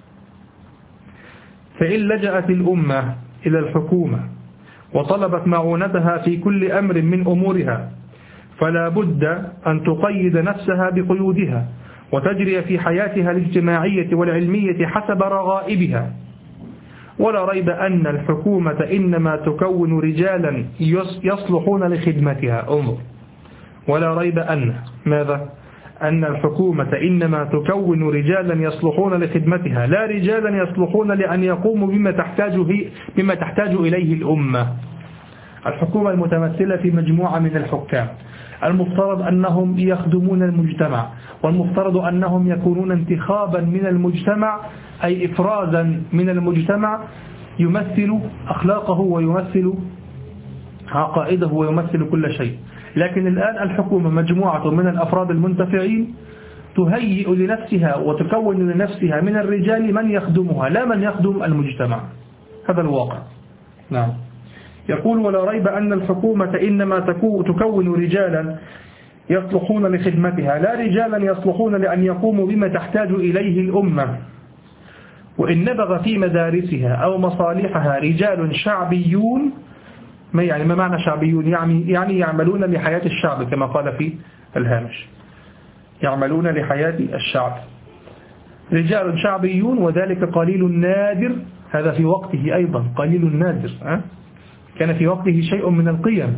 فإن لجأت الأمة إلى الحكومة وطلبت معونتها في كل أمر من أمورها فلا بد أن تقيد نفسها بقيودها وتجري في حياتها الاجتماعية والعلمية حسب رغائبها. ولا ريب أن الحكومة إنما تكون رجالا يصلحون لخدمتها. انظر، ولا ريب أن ماذا؟ أن الحكومة إنما تكون رجالا يصلحون لخدمتها، لا رجالا يصلحون لأن يقوموا بما تحتاج إليه الأمة. الحكومة المتمثلة في مجموعة من الحكام، المفترض أنهم يخدمون المجتمع، والمفترض أنهم يكونون انتخابا من المجتمع، أي إفرازا من المجتمع يمثل أخلاقه ويمثل عقائده ويمثل كل شيء. لكن الآن الحكومة مجموعة من الأفراد المنتفعين تهيئ لنفسها وتكون لنفسها من الرجال من يخدمها، لا من يخدم المجتمع. هذا الواقع. نعم. يقول: ولا ريب أن الحكومة إنما تكون رجالا يصلحون لخدمتها، لا رجالا يصلحون لأن يقوموا بما تحتاج إليه الأمة. وإن نبغ في مدارسها أو مصالحها رجال شعبيون، ما معنى شعبيون؟ يعني يعملون لحياة الشعب كما قال في الهامش، يعملون لحياة الشعب. رجال شعبيون، وذلك قليل نادر. هذا في وقته أيضا قليل نادر، كان في وقته شيء من القيم،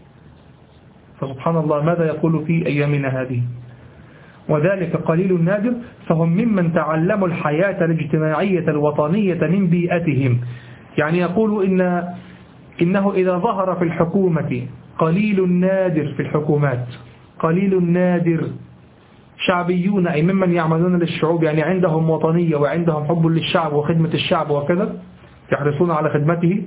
فسبحان الله ماذا يقول في أيامنا هذه؟ وذلك قليل نادر، فهم ممن تعلموا الحياة الاجتماعية الوطنية من بيئتهم. يعني يقول إنه إذا ظهر في الحكومة قليل نادر، في الحكومات قليل نادر شعبيون، أي ممن يعملون للشعوب، يعني عندهم وطنية وعندهم حب للشعب وخدمة الشعب وكذا، يحرصون على خدمته.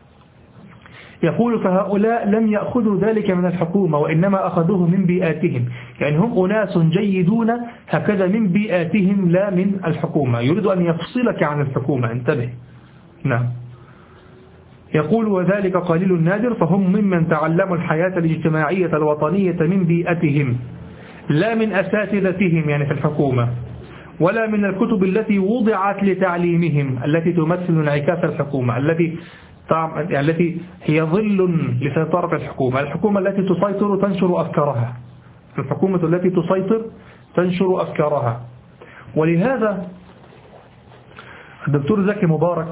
يقول: فهؤلاء لم يأخذوا ذلك من الحكومة، وإنما أخذوه من بيئاتهم، يعني هم أناس جيدون هكذا من بيئاتهم لا من الحكومة. يريد أن يفصلك عن الحكومة، انتبه. نعم. يقول: وذلك قليل نادر، فهم ممن تعلموا الحياة الاجتماعية الوطنية من بيئتهم، لا من أساتذتهم يعني في الحكومة، ولا من الكتب التي وضعت لتعليمهم، التي تمثل انعكاس الحكومة، التي هي ظل لسيطرة الحكومة. الحكومة التي تسيطر تنشر أفكارها، الحكومة التي تسيطر تنشر أفكارها. ولهذا الدكتور زكي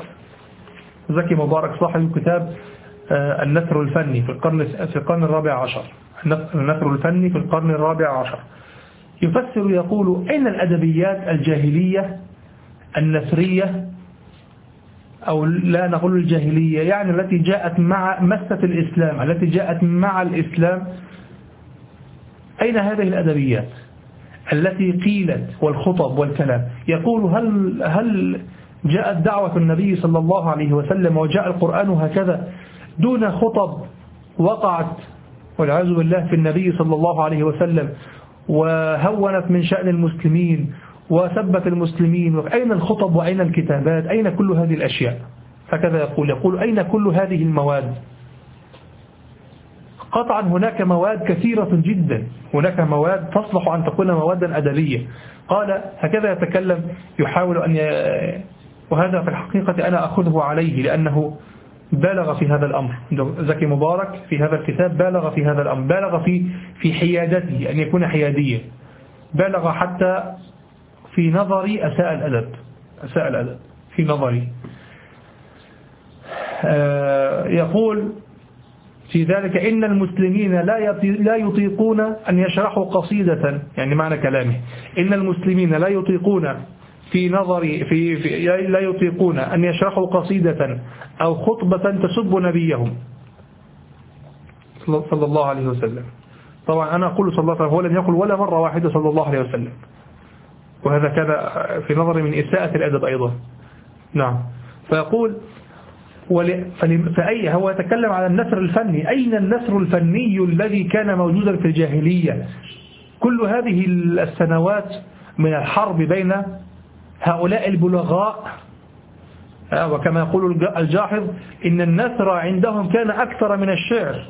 مبارك صاحب كتاب النثر الفني في القرن الرابع عشر، النثر الفني في القرن الرابع عشر، يفسر يقول: إن الأدبيات الجاهلية النثرية، أو لا نقول الجاهلية، يعني التي جاءت مع مسة الإسلام، التي جاءت مع الإسلام، أين هذه الأدبيات التي قيلت والخطب والكلام؟ يقول: هل جاءت دعوة النبي صلى الله عليه وسلم وجاء القرآن هكذا دون خطب وقعت والعياذ بالله في النبي صلى الله عليه وسلم وهونت من شأن المسلمين وسبت المسلمين؟ أين الخطب وأين الكتابات؟ أين كل هذه الأشياء؟ هكذا يقول: أين كل هذه المواد؟ قطعا هناك مواد كثيرة جدا، هناك مواد تصلح أن تكون مواد أدبية. قال هكذا يتكلم، يحاول أن وهذا في الحقيقة أنا أخذه عليه لأنه بالغ في هذا الأمر. زكي مبارك في هذا الكتاب بالغ في هذا الأمر، بالغ في حيادته، أن يكون حياديا، بالغ حتى في نظري أساء الأدب في نظري. يقول في ذلك إن المسلمين لا يطيقون أن يشرحوا قصيدة، يعني معنى كلامه إن المسلمين لا يطيقون في نظري لا يطيقون أن يشرحوا قصيدة أو خطبة تسب نبيهم صلى الله عليه وسلم. طبعا أنا أقول صلى الله عليه وسلم، هو لم يقل ولا مرة واحدة صلى الله عليه وسلم، وهذا كذا في نظري من إساءة الأدب أيضا. نعم. فيقول فأي هو يتكلم على النثر الفني، أين النثر الفني الذي كان موجودا في الجاهلية؟ كل هذه السنوات من الحرب بين هؤلاء البلغاء، وكما يقول الجاحظ إن النثر عندهم كان أكثر من الشعر،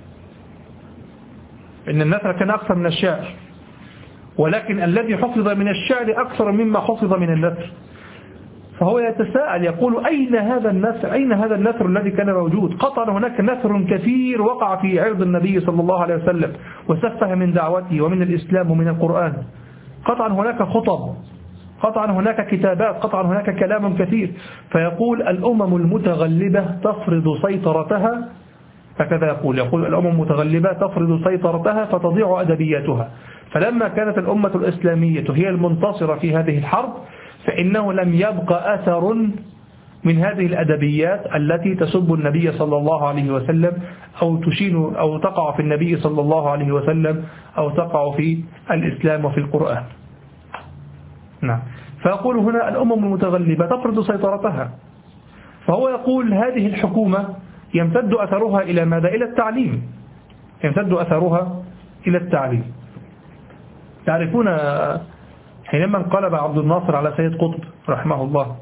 إن النثر كان أكثر من الشعر، ولكن الذي حفظ من الشعر أكثر مما حفظ من النثر. فهو يتساءل يقول أين هذا النثر الذي كان موجود؟ قطعا هناك نثر كثير وقع في عرض النبي صلى الله عليه وسلم وسفه من دعوته ومن الإسلام ومن القرآن. قطعا هناك خطب، قطعا هناك كتابات، قطعا هناك كلام كثير. فيقول الأمم المتغلبة تفرض سيطرتها، هكذا يقول الأمم المتغلبة تفرض سيطرتها فتضيع أدبياتها. فلما كانت الأمة الإسلامية هي المنتصرة في هذه الحرب فإنه لم يبقى أثر من هذه الأدبيات التي تسب النبي صلى الله عليه وسلم أو تشين أو تقع في النبي صلى الله عليه وسلم أو تقع في الإسلام وفي القرآن. نعم. فيقول هنا الأمم المتغلبة تفرض سيطرتها. فهو يقول هذه الحكومة يمتد أثرها إلى ماذا؟ إلى التعليم، يمتد أثرها إلى التعليم. تعرفون حينما انقلب عبد الناصر على سيد قطب رحمه الله،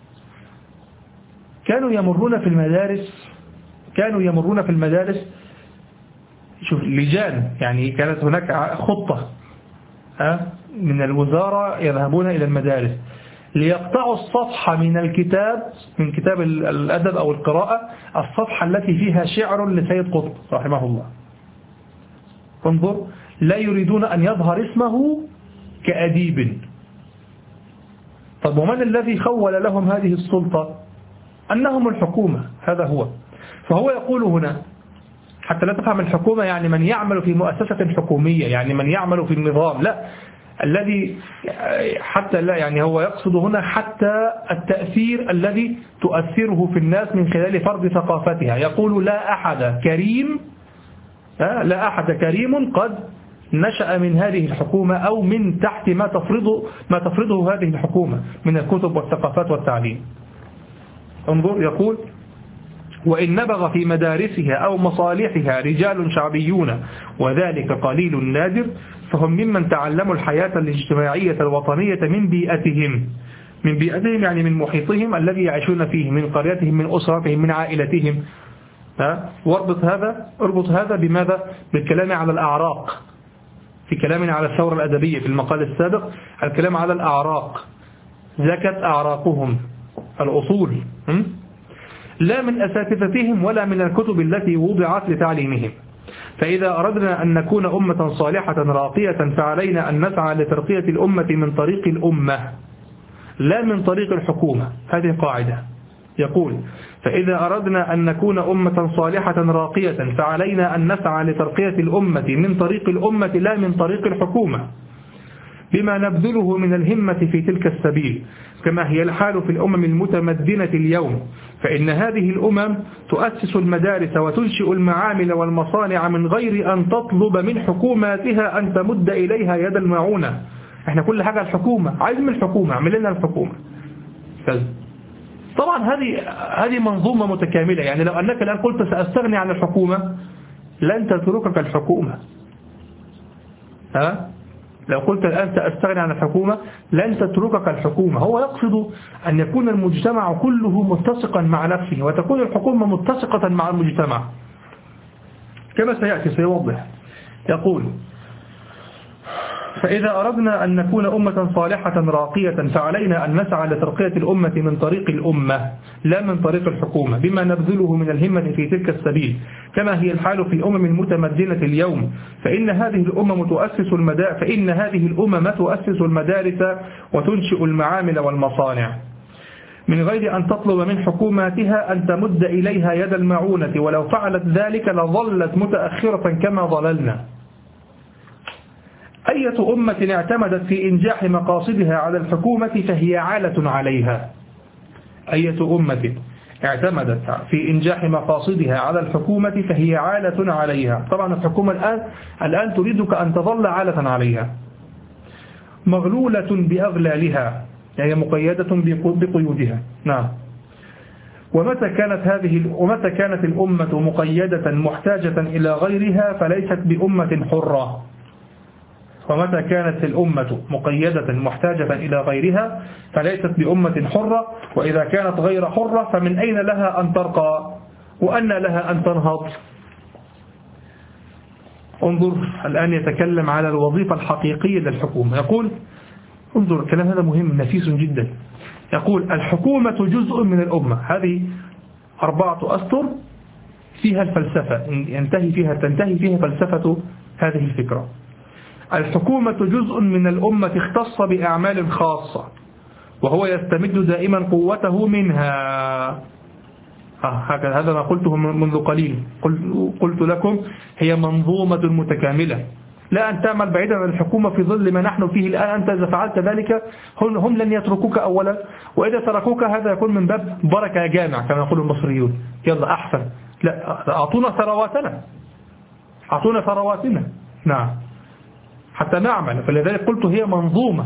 كانوا يمرون في المدارس شوف لجان، يعني كانت هناك خطة من الوزارة يذهبون إلى المدارس ليقطعوا الصفحة من كتاب الأدب أو القراءة، الصفحة التي فيها شعر لسيد قطب رحمه الله. انظر، لا يريدون أن يظهر اسمه كأديب. طب ومن الذي خول لهم هذه السلطة؟ أنهم الحكومة، هذا هو. فهو يقول هنا حتى لا تفهم الحكومة يعني من يعمل في مؤسسة حكومية، يعني من يعمل في النظام، لا، الذي حتى لا، يعني هو يقصد هنا حتى التأثير الذي تؤثره في الناس من خلال فرض ثقافتها. يقول لا أحد كريم قد نشأ من هذه الحكومة أو من تحت ما تفرضه هذه الحكومة من الكتب والثقافات والتعليم. انظر، يقول وإن نبغ في مدارسها أو مصالحها رجال شعبيون وذلك قليل نادر فهم ممن تعلموا الحياة الاجتماعية الوطنية من بيئتهم يعني من محيطهم الذي يعيشون فيه، من قريتهم، من أسرتهم، من عائلتهم. اربط هذا بماذا؟ بالكلام على الأعراق في كلامنا على الثورة الأدبية في المقال السابق. الكلام على الأعراق، زكت أعراقهم الأصول، لا من أساتذتهم ولا من الكتب التي وضعت لتعليمهم. فإذا أردنا أن نكون أمة صالحة راقية فعلينا أن نسعى لترقية الأمة من طريق الأمة لا من طريق الحكومة. هذه قاعدة. يقول فإذا أردنا أن نكون أمة صالحة راقية فعلينا أن نسعى لترقية الأمة من طريق الأمة لا من طريق الحكومة، بما نبذله من الهمة في تلك السبيل، كما هي الحال في الأمم المتمدنة اليوم. فإن هذه الأمم تؤسس المدارس وتنشئ المعامل والمصانع من غير أن تطلب من حكوماتها أن تمد إليها يد المعونة. احنا كل حاجة الحكومة، عايز من الحكومة، اعمل لنا الحكومة. طبعا هذه منظومة متكاملة. يعني لو أنك الآن قلت سأستغني عن الحكومة لن تتركك الحكومة. لو قلت الآن سأستغني عن الحكومة لن تتركك الحكومة. هو يقصد أن يكون المجتمع كله متسقا مع نفسه وتكون الحكومة متسقة مع المجتمع. كما سيأتي سيوضح. يقول: فإذا أردنا أن نكون أمة صالحة راقية فعلينا أن نسعى لترقية الأمة من طريق الأمة لا من طريق الحكومة، بما نبذله من الهمة في تلك السبيل، كما هي الحال في الأمم المتمدنة اليوم. فإن هذه الأمم تؤسس المدارس وتنشئ المعامل والمصانع من غير أن تطلب من حكوماتها أن تمد إليها يد المعونة، ولو فعلت ذلك لظلت متأخرة كما ظللنا. أية أمة اعتمدت في إنجاح مقاصدها على الحكومة فهي عالة عليها. أية أمة اعتمدت في إنجاح مقاصدها على الحكومة فهي عالة عليها. طبعا الحكومة الآن تريدك أن تظل عالة عليها، مغلولة بأغلالها، يعني مقيدة بقيودها. نعم. ومتى كانت الأمة مقيدة محتاجة إلى غيرها فليست بأمة حرة. ومتى كانت الأمة مقيدة محتاجة إلى غيرها فليست بأمة حرة، وإذا كانت غير حرة فمن أين لها أن ترقى وأن لها أن تنهض؟ انظر الآن يتكلم على الوظيفة الحقيقية للحكومة. يقول: انظر الكلام هذا مهم نفيس جدا. يقول: الحكومة جزء من الأمة. هذه 4 أسطر فيها الفلسفة، تنتهي فيها فلسفة هذه الفكرة. الحكومة جزء من الأمة اختص بأعمال خاصة، وهو يستمد دائما قوته منها. هذا ما قلته منذ قليل، قلت لكم هي منظومة متكاملة، لا أن تعمل بعيدا عن الحكومة في ظل ما نحن فيه الآن. أنت إذا فعلت ذلك هم لن يتركوك أولا، وإذا تركوك هذا يكون من باب بركة جامع كما يقول المصريون. يلا أحسن، لا أعطونا ثرواتنا. نعم، حتى نعمل. فلذلك قلت هي منظومة.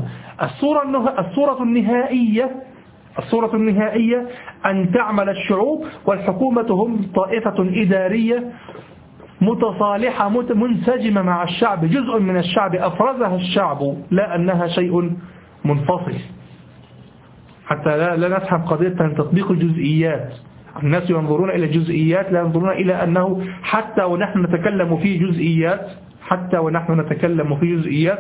الصورة النهائية أن تعمل الشعوب، والحكومة هم طائفة إدارية متصالحة منسجمة مع الشعب، جزء من الشعب أفرزها الشعب، لا أنها شيء منفصل. حتى لا نفهم قضية تطبيق الجزئيات. الناس ينظرون إلى الجزئيات، لا ينظرون إلى أنه حتى ونحن نتكلم في جزئيات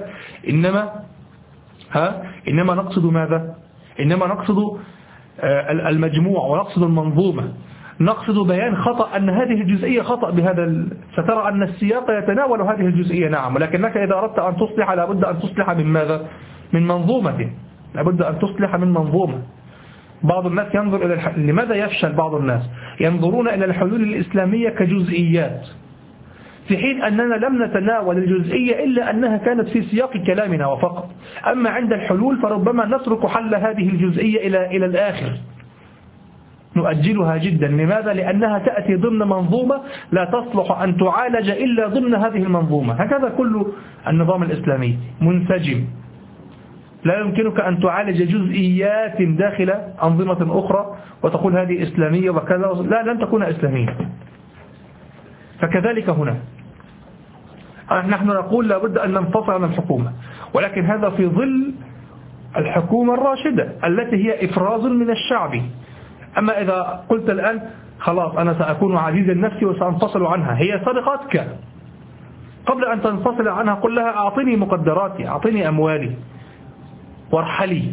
إنما نقصد ماذا؟ إنما نقصد المجموع، ونقصد المنظومة، نقصد بيان خطأ أن هذه الجزئية خطأ بهذا. سترى أن السياق يتناول هذه الجزئية، نعم، ولكنك إذا أردت أن تصلح لابد أن تصلح من ماذا؟ من منظومة. لابد أن تصلح من منظومة. بعض الناس ينظر إلى لماذا يفشل بعض الناس؟ ينظرون إلى الحلول الإسلامية كجزئيات، في حين أننا لم نتناول الجزئية إلا أنها كانت في سياق كلامنا وفقط. أما عند الحلول فربما نترك حل هذه الجزئية إلى الآخر، نؤجلها جدا. لماذا؟ لأنها تأتي ضمن منظومة لا تصلح أن تعالج إلا ضمن هذه المنظومة. هكذا كل النظام الإسلامي منسجم، لا يمكنك أن تعالج جزئيات داخل أنظمة أخرى وتقول هذه إسلامية وكذا، لا، لن تكون إسلامية. فكذلك هنا نحن نقول لابد أن ننفصل عن الحكومة، ولكن هذا في ظل الحكومة الراشدة التي هي إفراز من الشعب. أما إذا قلت الآن خلاص أنا سأكون عزيز النفس وسأنفصل عنها، هي صدقتك. قبل أن تنفصل عنها قل لها أعطني مقدراتي، أعطني أموالي وارحلي.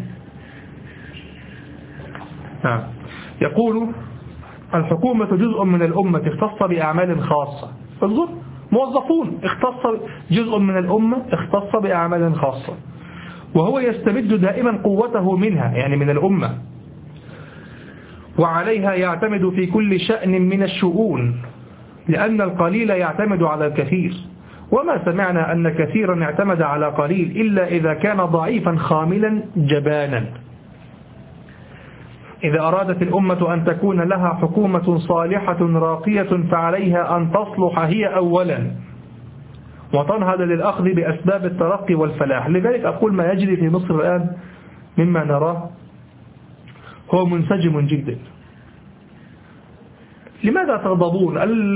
نعم. يقول: الحكومة جزء من الأمة اختص بأعمال خاصة. انظر، موظفون جزء من الأمة اختص بأعمال خاصة، وهو يستمد دائما قوته منها، يعني من الأمة، وعليها يعتمد في كل شأن من الشؤون، لأن القليل يعتمد على الكثير، وما سمعنا أن كثيرا اعتمد على قليل إلا إذا كان ضعيفا خاملا جبانا. إذا أرادت الأمة أن تكون لها حكومة صالحة راقية فعليها أن تصلح هي أولا، وتنهض للأخذ بأسباب الترقي والفلاح. لذلك أقول ما يجري في مصر الآن مما نراه هو منسجم جدا. لماذا تغضبون؟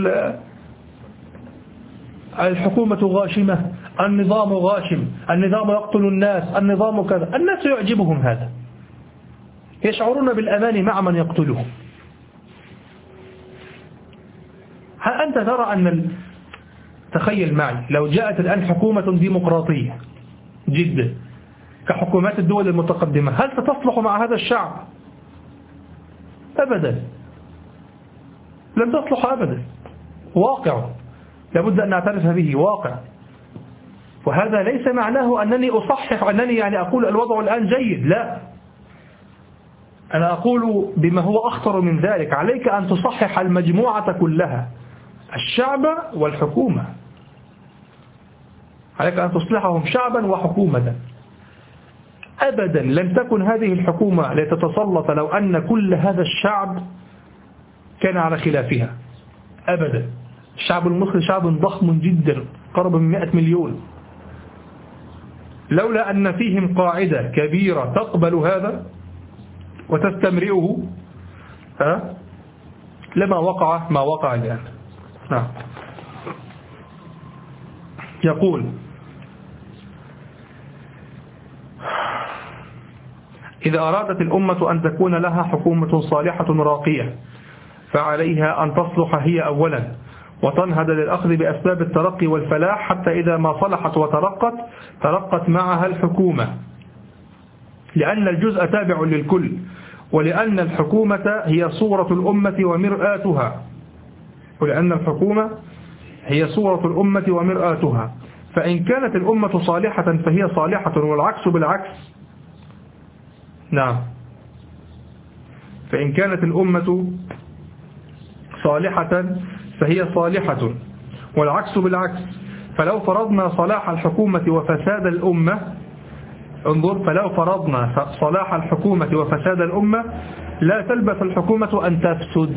الحكومة غاشمة، النظام غاشم، النظام يقتل الناس، النظام كذا. الناس يعجبهم هذا، يشعرون بالأمان مع من يقتلهم. هل أنت ترى تخيل معي لو جاءت الآن حكومة ديمقراطية جدا كحكومات الدول المتقدمة، هل ستصلح مع هذا الشعب؟ أبدا، لن تصلح أبدا. واقع لابد أن نعترف به، واقع. وهذا ليس معناه أنني أصحح، أنني يعني أقول الوضع الآن جيد، لا، أنا أقول بما هو أخطر من ذلك. عليك أن تصحح المجموعة كلها، الشعب والحكومة، عليك أن تصلحهم شعبا وحكومة. أبدا لن تكن هذه الحكومة لتتسلط لو أن كل هذا الشعب كان على خلافها، أبدا. الشعب المصري شعب ضخم جدا، قرب من 100 مليون، لولا أن فيهم قاعدة كبيرة تقبل هذا وتستمرئه لما وقع ما وقع الآن. نعم. يقول: إذا أرادت الأمة أن تكون لها حكومة صالحة راقية فعليها أن تصلح هي أولا وتنهض للأخذ بأسباب الترقي والفلاح، حتى إذا ما صلحت وترقت ترقت معها الحكومة، لأن الجزء تابع للكل، ولأن الحكومة هي صورة الأمة ومرآتها، ولأن الحكومة هي صورة الأمة ومرآتها، فإن كانت الأمة صالحة فهي صالحة، والعكس بالعكس. نعم. فإن كانت الأمة صالحة فهي صالحة، والعكس بالعكس. فلو فرضنا صلاح الحكومة وفساد الأمة، انظر، فلو فرضنا صلاح الحكومة وفساد الأمة لا تلبث الحكومة أن تفسد.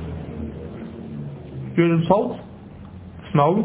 يوجد صوت؟ اسمعوا.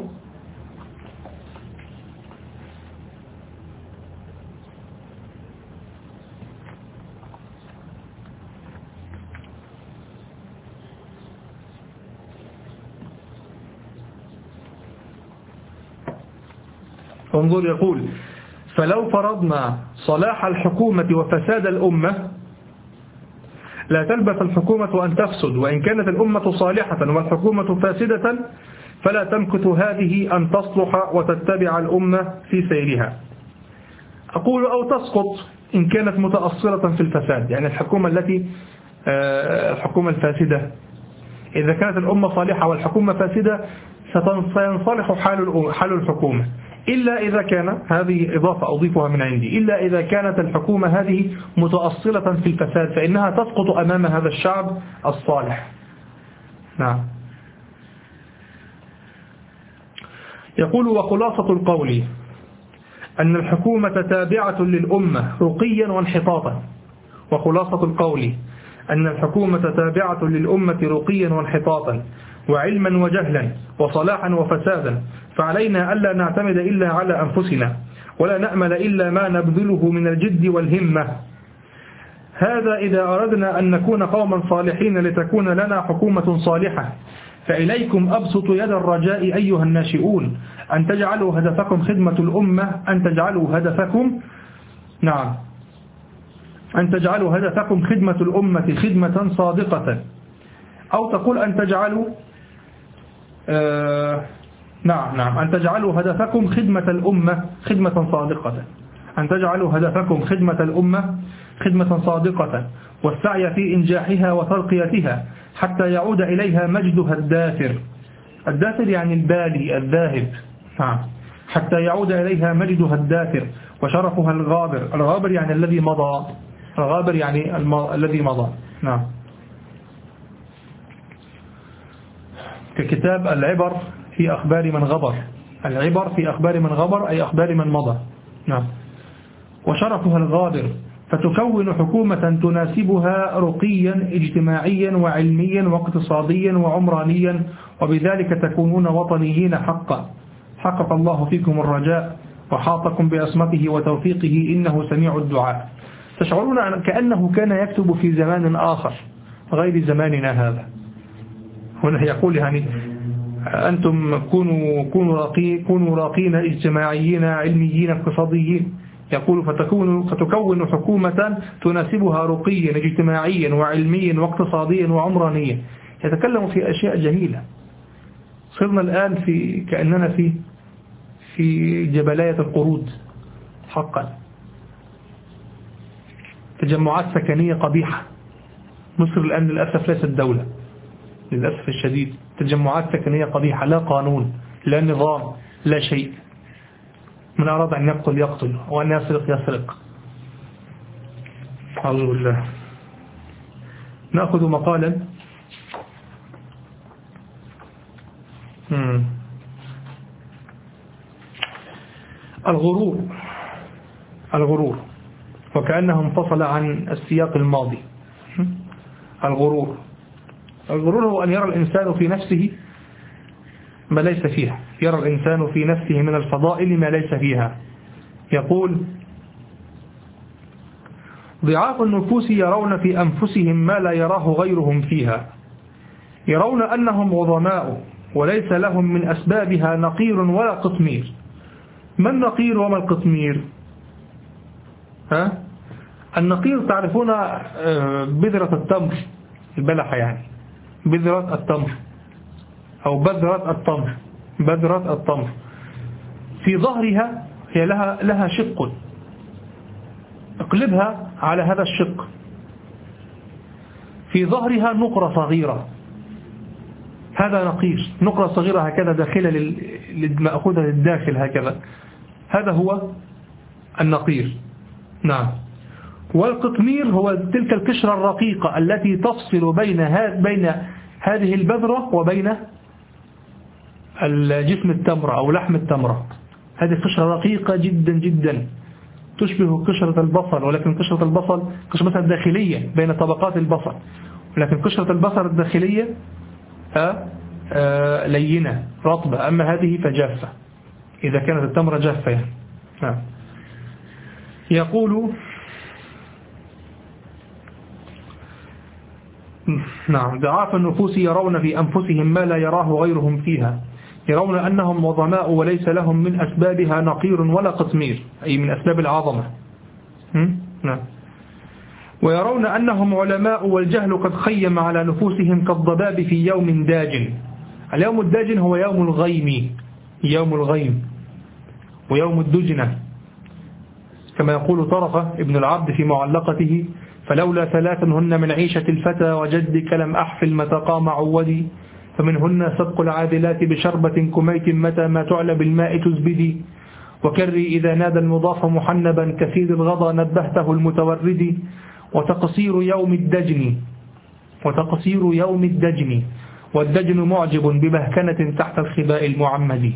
انظر، يقول: فلو فرضنا صلاح الحكومة وفساد الأمة لا تلبث الحكومة أن تفسد، وإن كانت الأمة صالحة والحكومة فاسدة فلا تمكث هذه أن تصلح وتتبع الأمة في سيرها. أقول أو تسقط إن كانت متأصلة في الفساد، يعني الحكومة الحكومة الفاسدة، إذا كانت الأمة صالحة والحكومة فاسدة سينصلح حال الحكومة، إلا إذا كان، هذه إضافة أضيفها من عندي، إلا إذا كانت الحكومة هذه متأصلة في الفساد فإنها تسقط أمام هذا الشعب الصالح. نعم. يقول: وخلاصة القول أن الحكومة تابعة للأمة رقيا وانحطاطا. وخلاصة القول أن الحكومة تابعة للأمة رقيا وانحطاطا، وعلما وجهلا، وصلاحا وفسادا، فعلينا ألا نعتمد إلا على أنفسنا، ولا نأمل إلا ما نبذله من الجد والهمة. هذا إذا أردنا أن نكون قوما صالحين لتكون لنا حكومة صالحة. فإليكم أبسط يد الرجاء أيها الناشئون أن تجعلوا هدفكم خدمة الأمة، أن تجعلوا هدفكم، نعم، أن تجعلوا هدفكم خدمة الأمة خدمة صادقة، أو تقول أن تجعلوا نعم أن تجعلوا هدفكم خدمة الأمة خدمة صادقة، أن تجعلوا هدفكم خدمة الأمة خدمة صادقة، والسعي في إنجاحها وترقيتها حتى يعود إليها مجدها الدافر. الدافر يعني البالي الذاهب. نعم. حتى يعود إليها مجدها الدافر وشرفها الغابر. الغابر يعني الذي مضى، الغابر يعني الذي مضى. نعم. ككتاب العبر في أخبار من غبر. العبر في أخبار من غبر أي أخبار من مضى. نعم. وشرفها الغابر، فتكون حكومة تناسبها رقيا اجتماعيا وعلميا واقتصاديا وعمرانيا، وبذلك تكونون وطنيين حقا. حقق الله فيكم الرجاء وحاطكم بأسمته وتوفيقه، إنه سميع الدعاء. تشعرون كأنه كان يكتب في زمان آخر غير زماننا هذا. هنا يقول يعني أنتم كونوا راقين اجتماعيين علميين اقتصاديين. يقول فتكون حكومة تناسبها رقيا اجتماعيا وعلميا واقتصاديا وعمرانيا. يتكلم في أشياء جميلة. صرنا الآن كأننا في جبلاية القرود حقا. تجمعات سكنية قبيحة. مصر الآن للأسف ليست دولة، للأسف الشديد. تجمعات سكنية قبيحة، لا قانون، لا نظام، لا شيء. من أراد أن يقتل يقتل، وأن يسرق يسرق. أعوذ بالله. نأخذ مقالا الغرور وكأنه انفصل عن السياق الماضي. الغرور هو أن يرى الإنسان في نفسه ما ليس فيها، يرى الإنسان في نفسه من الفضائل ما ليس فيها. يقول: ضعاف النفوس يرون في أنفسهم ما لا يراه غيرهم فيها، يرون أنهم عظماء وليس لهم من أسبابها نقير ولا قطمير. ما النقير وما القطمير؟ النقير تعرفون بذرة التمر، البلحة يعني، بذرة التمر أو بذرة التمر في ظهرها هي لها شق، اقلبها على هذا الشق، في ظهرها نقرة صغيرة، هذا نقير، نقرة صغيرة هكذا داخلة مأخوذة للداخل هكذا، هذا هو النقير. نعم. والقطمير هو تلك القشرة الرقيقة التي تفصل بين هذه البذرة وبين الجسم التمرة أو لحم التمرة. هذه قشرة رقيقة جدا جدا تشبه قشرة البصل، ولكن قشرة البصل قشرة داخلية بين طبقات البصل، ولكن قشرة البصل الداخلية لينة رطبة، أما هذه فجافة إذا كانت التمرة جافة يعني. يقول: نعم، ضعاف النفوس يرون في أنفسهم ما لا يراه غيرهم فيها، يرون أنهم عظماء وليس لهم من أسبابها نقير ولا قطمير، أي من أسباب العظمة. نعم. ويرون أنهم علماء والجهل قد خيم على نفوسهم كالضباب في يوم داج. اليوم الداجن هو يوم الغيم ويوم الدجنة، كما يقول طرفة ابن العبد في معلقته: فلولا ثلاث هن من عيشة الفتى وجدك لم أحفل متى قام عودي، فمنهن سبق العادلات بشربة كميت متى ما تعلى بالماء تزبدي، وكري إذا نادى المضاف محنبا كثير الغضا نبهته المتوردي، وتقصير يوم الدجن والدجن معجب ببهكنة تحت الخباء المعمد.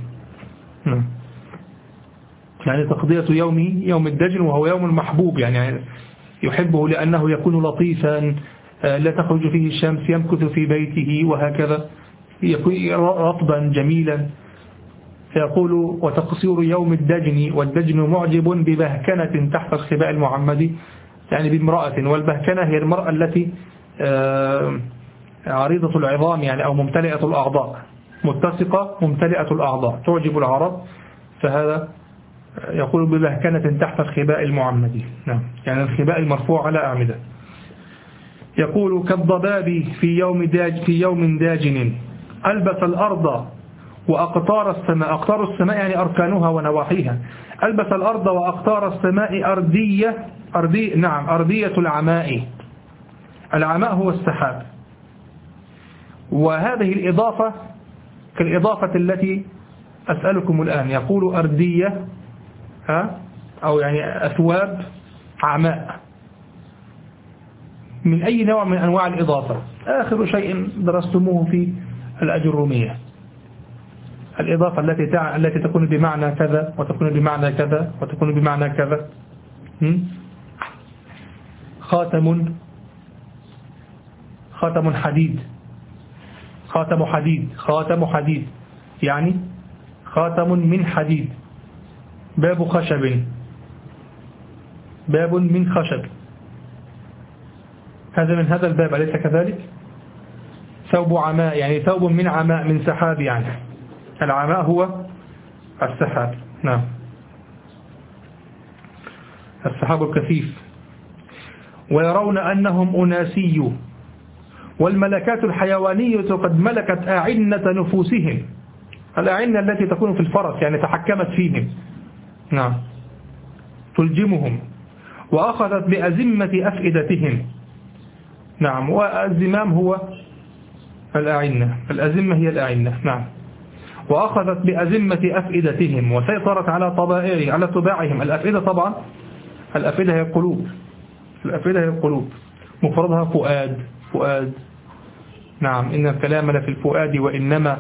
يعني تقضية يوم الدجن، وهو يوم المحبوب، يعني يحبه لأنه يكون لطيفا، لا تخرج فيه الشمس، يمكث في بيته وهكذا، يكون رطبا جميلا. فيقول: وتقصير يوم الدجن والدجن معجب ببهكنة تحت الخباء المعمد، يعني بامرأة، والبهكنة هي المرأة التي عريضة العظام يعني، أو ممتلئة الأعضاء، متسقة ممتلئة الأعضاء، تعجب العرب، فهذا يقول ببهكنة تحت الخباء المعمد. نعم، يعني الخباء المرفوع على أعمدة. يقول: كالضباب في يوم داجن ألبس الأرض وأقطار السماء. أقطار السماء يعني أركانها ونواحيها. ألبس الأرض وأقطار السماء أردية العماء. العماء هو السحاب. وهذه الإضافة كالإضافة التي أسألكم الآن. يقول أردية أو يعني أثواب عماء، من أي نوع من أنواع الإضافة؟ آخر شيء درستموه في الأجرومية، الإضافة التي تكون بمعنى كذا وتكون بمعنى كذا وتكون بمعنى كذا. خاتم حديد، خاتم حديد يعني خاتم من حديد. باب من خشب، هذا من هذا الباب، أليس كذلك؟ ثوب عماء يعني ثوب من عماء، من سحاب يعني، العماء هو السحاب. نعم، السحاب الكثيف. ويرون أنهم أناسي، والملكات الحيوانية قد ملكت أعنة نفوسهم. الأعنة التي تكون في الفرس يعني تحكمت فيهم. نعم، تلجمهم. وأخذت بأزمة أفئدتهم. نعم، والزمام هو الأعنة، الأزمة هي الأعنة. نعم. وأخذت بأزمة أفئدتهم وسيطرت على طباعهم. الأفئدة طبعا، الأفئدة هي القلوب، الأفئدة هي القلوب، مفردها فؤاد. نعم، إن الكلام لفي الفؤاد وإنما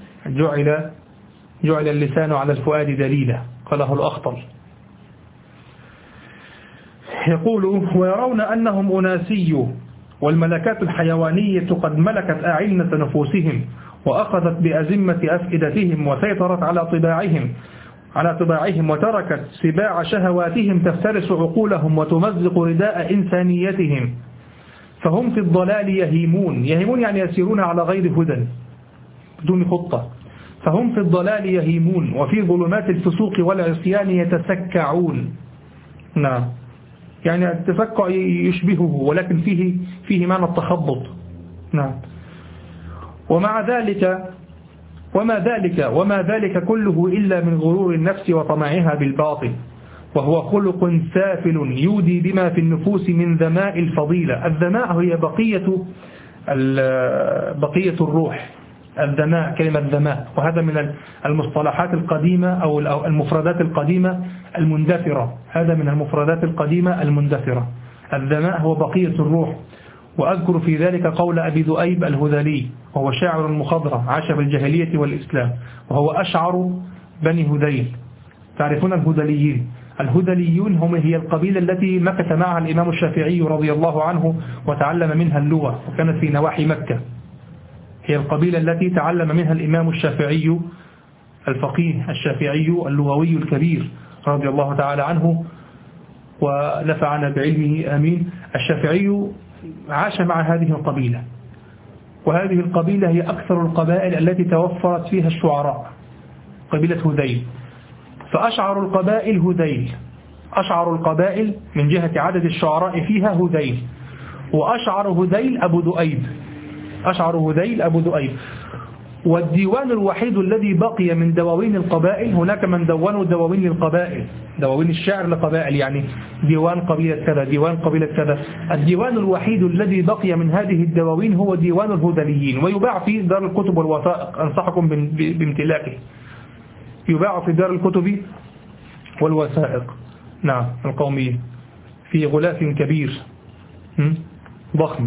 جعل اللسان على الفؤاد دليلا، قاله الأخطل. يقول: ويرون أنهم أناسي، والملكات الحيوانية قد ملكت أعنة نفوسهم وأخذت بأزمة أفئدتهم وسيطرت على طباعهم وتركت سباع شهواتهم تفترس عقولهم وتمزق رداء إنسانيتهم، فهم في الضلال يهيمون يعني يسيرون على غير هدى بدون خطة. فهم في الضلال يهيمون وفي ظلمات الفسوق والعصيان يتسكعون. نعم، يعني التسكع يشبهه ولكن فيه معنى التخبط. نعم. وما ذلك كله إلا من غرور النفس وطمعها بالباطل، وهو خلق سافل يودي بما في النفوس من ذماء الفضيلة. الذماء هي بقية الروح. الذماء، كلمة ذماء، وهذا من المصطلحات القديمة أو المفردات القديمة المندثرة. هذا من المفردات القديمة المندثرة. الذماء هو بقية الروح. وأذكر في ذلك قول أبي ذؤيب الهذلي، وهو شاعر مخضرم عاش في الجاهلية والإسلام، وهو أشعر بني هذيل. تعرفون الهذليين؟ الهذليون هي القبيلة التي مكث معها الإمام الشافعي رضي الله عنه وتعلم منها اللغة، وكانت في نواحي مكة. هي القبيلة التي تعلم منها الإمام الشافعي الفقيه الشافعي اللغوي الكبير رضي الله تعالى عنه ونفعنا بعلمه آمين. الشافعي عاش مع هذه القبيلة، وهذه القبيلة هي أكثر القبائل التي توفرت فيها الشعراء، قبيلة هذيل. فأشعر القبائل هذيل، أشعر القبائل من جهة عدد الشعراء فيها هذيل، وأشعر هذيل أبو ذؤيب، أشعر هذيل أبو ذؤيب. والديوان الوحيد الذي بقي من دواوين القبائل، هناك من دونوا دواوين للقبائل، دواوين الشعر لقبائل، يعني ديوان قبيلة كذا، ديوان قبيلة كذا. الديوان الوحيد الذي بقي من هذه الدواوين هو ديوان الهذليين، ويباع في دار الكتب والوثائق، أنصحكم بامتلاكه. يباع في دار الكتب والوثائق، نعم، القومية، في غلاف كبير ضخم.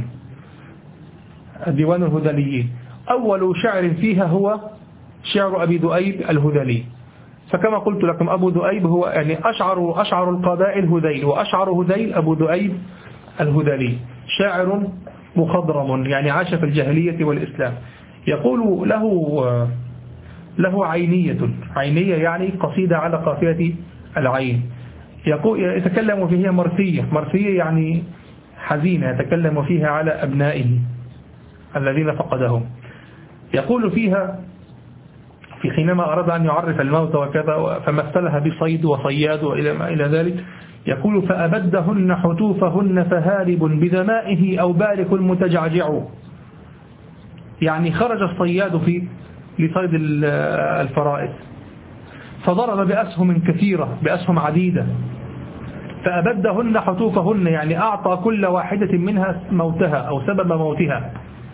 ديوان الهذليين أول شعر فيها هو شعر أبي ذؤيب الهذلي. فكما قلت لكم أبو ذؤيب هو يعني أشعر القبائل هذيل، وأشعر هذيل أبو ذؤيب الهذلي، شاعر مخضرم يعني عاش في الجاهلية والإسلام. يقول له عينية يعني قصيدة على قافية العين. يتكلم فيها مرثية يعني حزينة، يتكلم فيها على أبنائه الذين فقدهم. يقول فيها في حينما أراد أن يعرف الموت وكذا فمثلها بصيد وصياد وإلى ما إلى ذلك، يقول: فأبدهن حتوفهن فهارب بذمائه أو بارك المتجعجع. يعني خرج الصياد لصيد الفرائس فضرب بأسهم كثيرة، بأسهم عديدة. فأبدهن حتوفهن يعني أعطى كل واحدة منها موتها أو سبب موتها.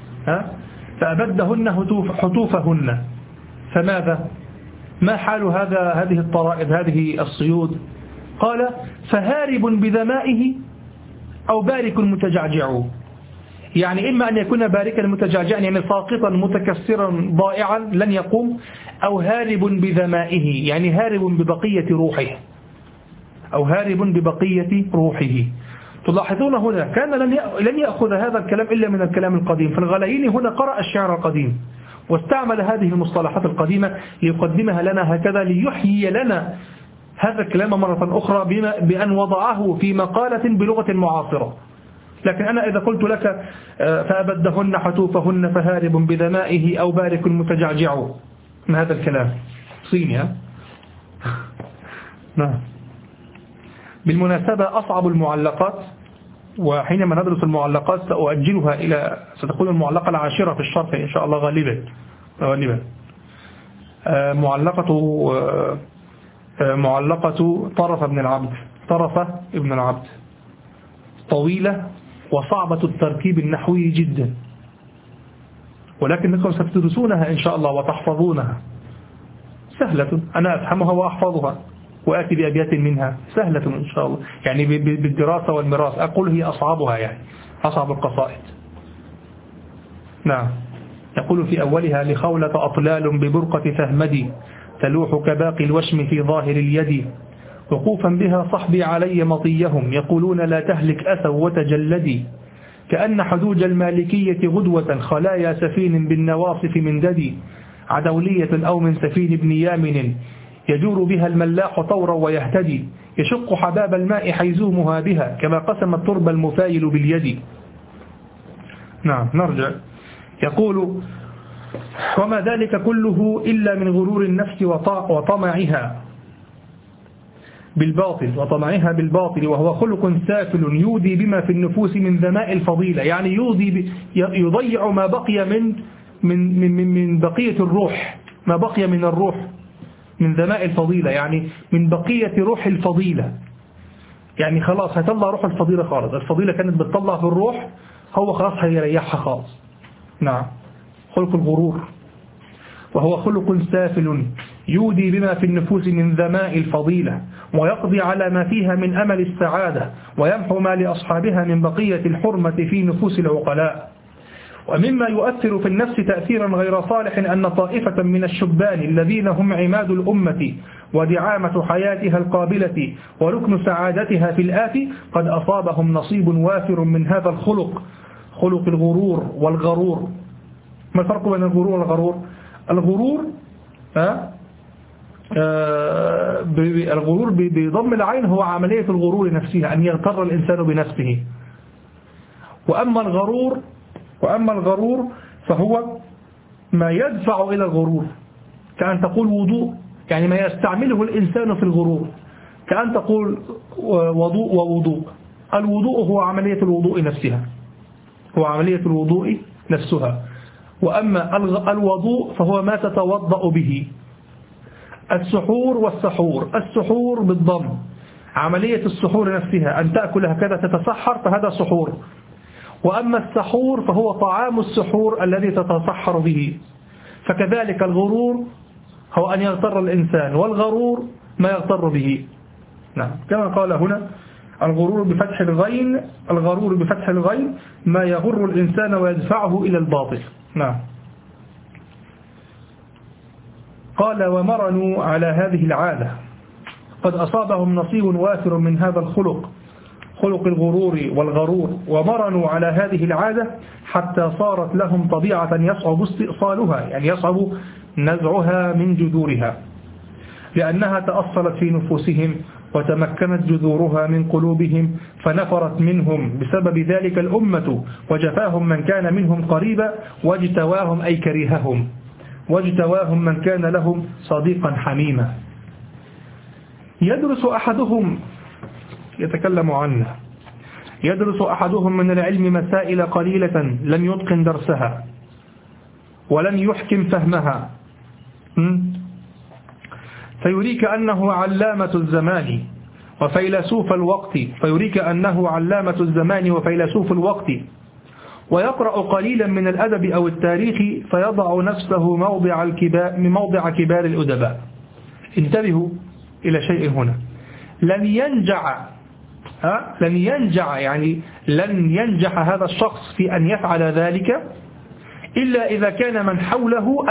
فأبدهن حتوفهن. فماذا؟ ما حال هذه الطرائف، هذه الصيود؟ قال: فهارب بذمائه أو بارك متجعجع. يعني إما أن يكون باركا متجعجعا يعني ساقطا متكسرا ضائعا لن يقوم، أو هارب بذمائه يعني هارب ببقية روحه، أو هارب ببقية روحه. تلاحظون هنا كان لن يأخذ هذا الكلام إلا من الكلام القديم. فالغلييني هنا قرأ الشعر القديم واستعمل هذه المصطلحات القديمة ليقدمها لنا هكذا، ليحيي لنا هذا الكلام مرة أخرى بأن وضعه في مقالة بلغة معاصرة. لكن أنا إذا قلت لك فأبدهن حتوفهن فهارب بذمائه أو بارك متجعجع، ما هذا الكلام صيني. نعم. بالمناسبة أصعب المعلقات، وحينما ندرس المعلقات سأؤجلها ستكون المعلقة العاشرة في الشرح إن شاء الله غالبا. معلقة طرفة ابن العبد طويلة وصعبة التركيب النحوي جدا، ولكنكم ستدرسونها إن شاء الله وتحفظونها، سهلة، أنا أفهمها وأحفظها وآتي بأبيات منها، سهلة إن شاء الله، يعني بالدراسة والمراس أقول هي أصعبها، يعني أصعب القصائد. نعم. يقول في أولها: لخولة أطلال ببرقة فهمدي تلوح كباقي الوشم في ظاهر اليد، وقوفا بها صحبي علي مطيهم يقولون لا تهلك أثوا وتجلدي، كأن حدوج المالكية غدوة خلايا سفين بالنواصف من ددي، عدولية أو من سفين ابن يامن يجور بها الملاح طورا ويهتدي، يشق حباب الماء حيزومها بها كما قسم التربة المفايل باليد. نعم نرجع. يقول: وما ذلك كله إلا من غرور النفس وطمعها بالباطل وهو خلق سافل يودي بما في النفوس من ذماء الفضيلة، يعني يضيع ما بقي من بقية الروح، ما بقي من الروح من ذماء الفضيلة، يعني من بقية روح الفضيلة، يعني خلاص هيطلع روح الفضيلة خالص، الفضيلة كانت بتطلع في الروح، هو خلاص هيريحها خالص. نعم. خلق الغرور وهو خلق سافل يودي بما في النفوس من ذماء الفضيلة ويقضي على ما فيها من أمل السعادة ويمحو ما لأصحابها من بقية الحرمة في نفوس العقلاء. ومما يؤثر في النفس تأثيرا غير صالح أن طائفة من الشبان الذين هم عماد الأمة ودعامة حياتها القابلة وركن سعادتها في الآتي قد أصابهم نصيب وافر من هذا الخلق، خلق الغرور والغرور. ما الفرق بين الغرور والغرور؟ الغرور بضم العين هو عملية الغرور نفسها، أن يغتر الإنسان بنفسه. وأما الغرور فهو ما يدفع إلى الغرور، كأن تقول وضوء، يعني ما يستعمله الإنسان في الغرور، كأن تقول وضوء ووضوء. الوضوء هو عملية الوضوء نفسها، وأما الوضوء فهو ما تتوضأ به. السحور بالضم، عملية السحور نفسها، أن تأكل هكذا تتسحر فهذا سحور. وأما السحور فهو طعام السحور الذي تتسحر به. فكذلك الغرور هو أن يغتر الإنسان، والغرور ما يغتر به. نعم. كما قال هنا: الغرور بفتح الغين ما يغر الإنسان ويدفعه إلى الباطل. نعم. قال: ومرنوا على هذه العادة قد أصابهم نصيب وافر من هذا الخلق، خلق الغرور والغرور، ومرنوا على هذه العادة حتى صارت لهم طبيعة يصعب استئصالها، يعني يصعب نزعها من جذورها، لأنها تأصلت في نفوسهم وتمكنت جذورها من قلوبهم، فنفرت منهم بسبب ذلك الأمة وجفاهم من كان منهم قريبا، واجتواهم أي كرههم، واجتواهم من كان لهم صديقا حميما. يدرس أحدهم من العلم مسائل قليلة لم يتقن درسها ولم يحكم فهمها، فيريك أنه علامة الزمان وفيلسوف الوقت، ويقرأ قليلا من الأدب أو التاريخ فيضع نفسه موضع كبار الأدباء. انتبهوا إلى شيء هنا: لن ينجح هذا الشخص في أن يفعل ذلك إلا إذا كان من حوله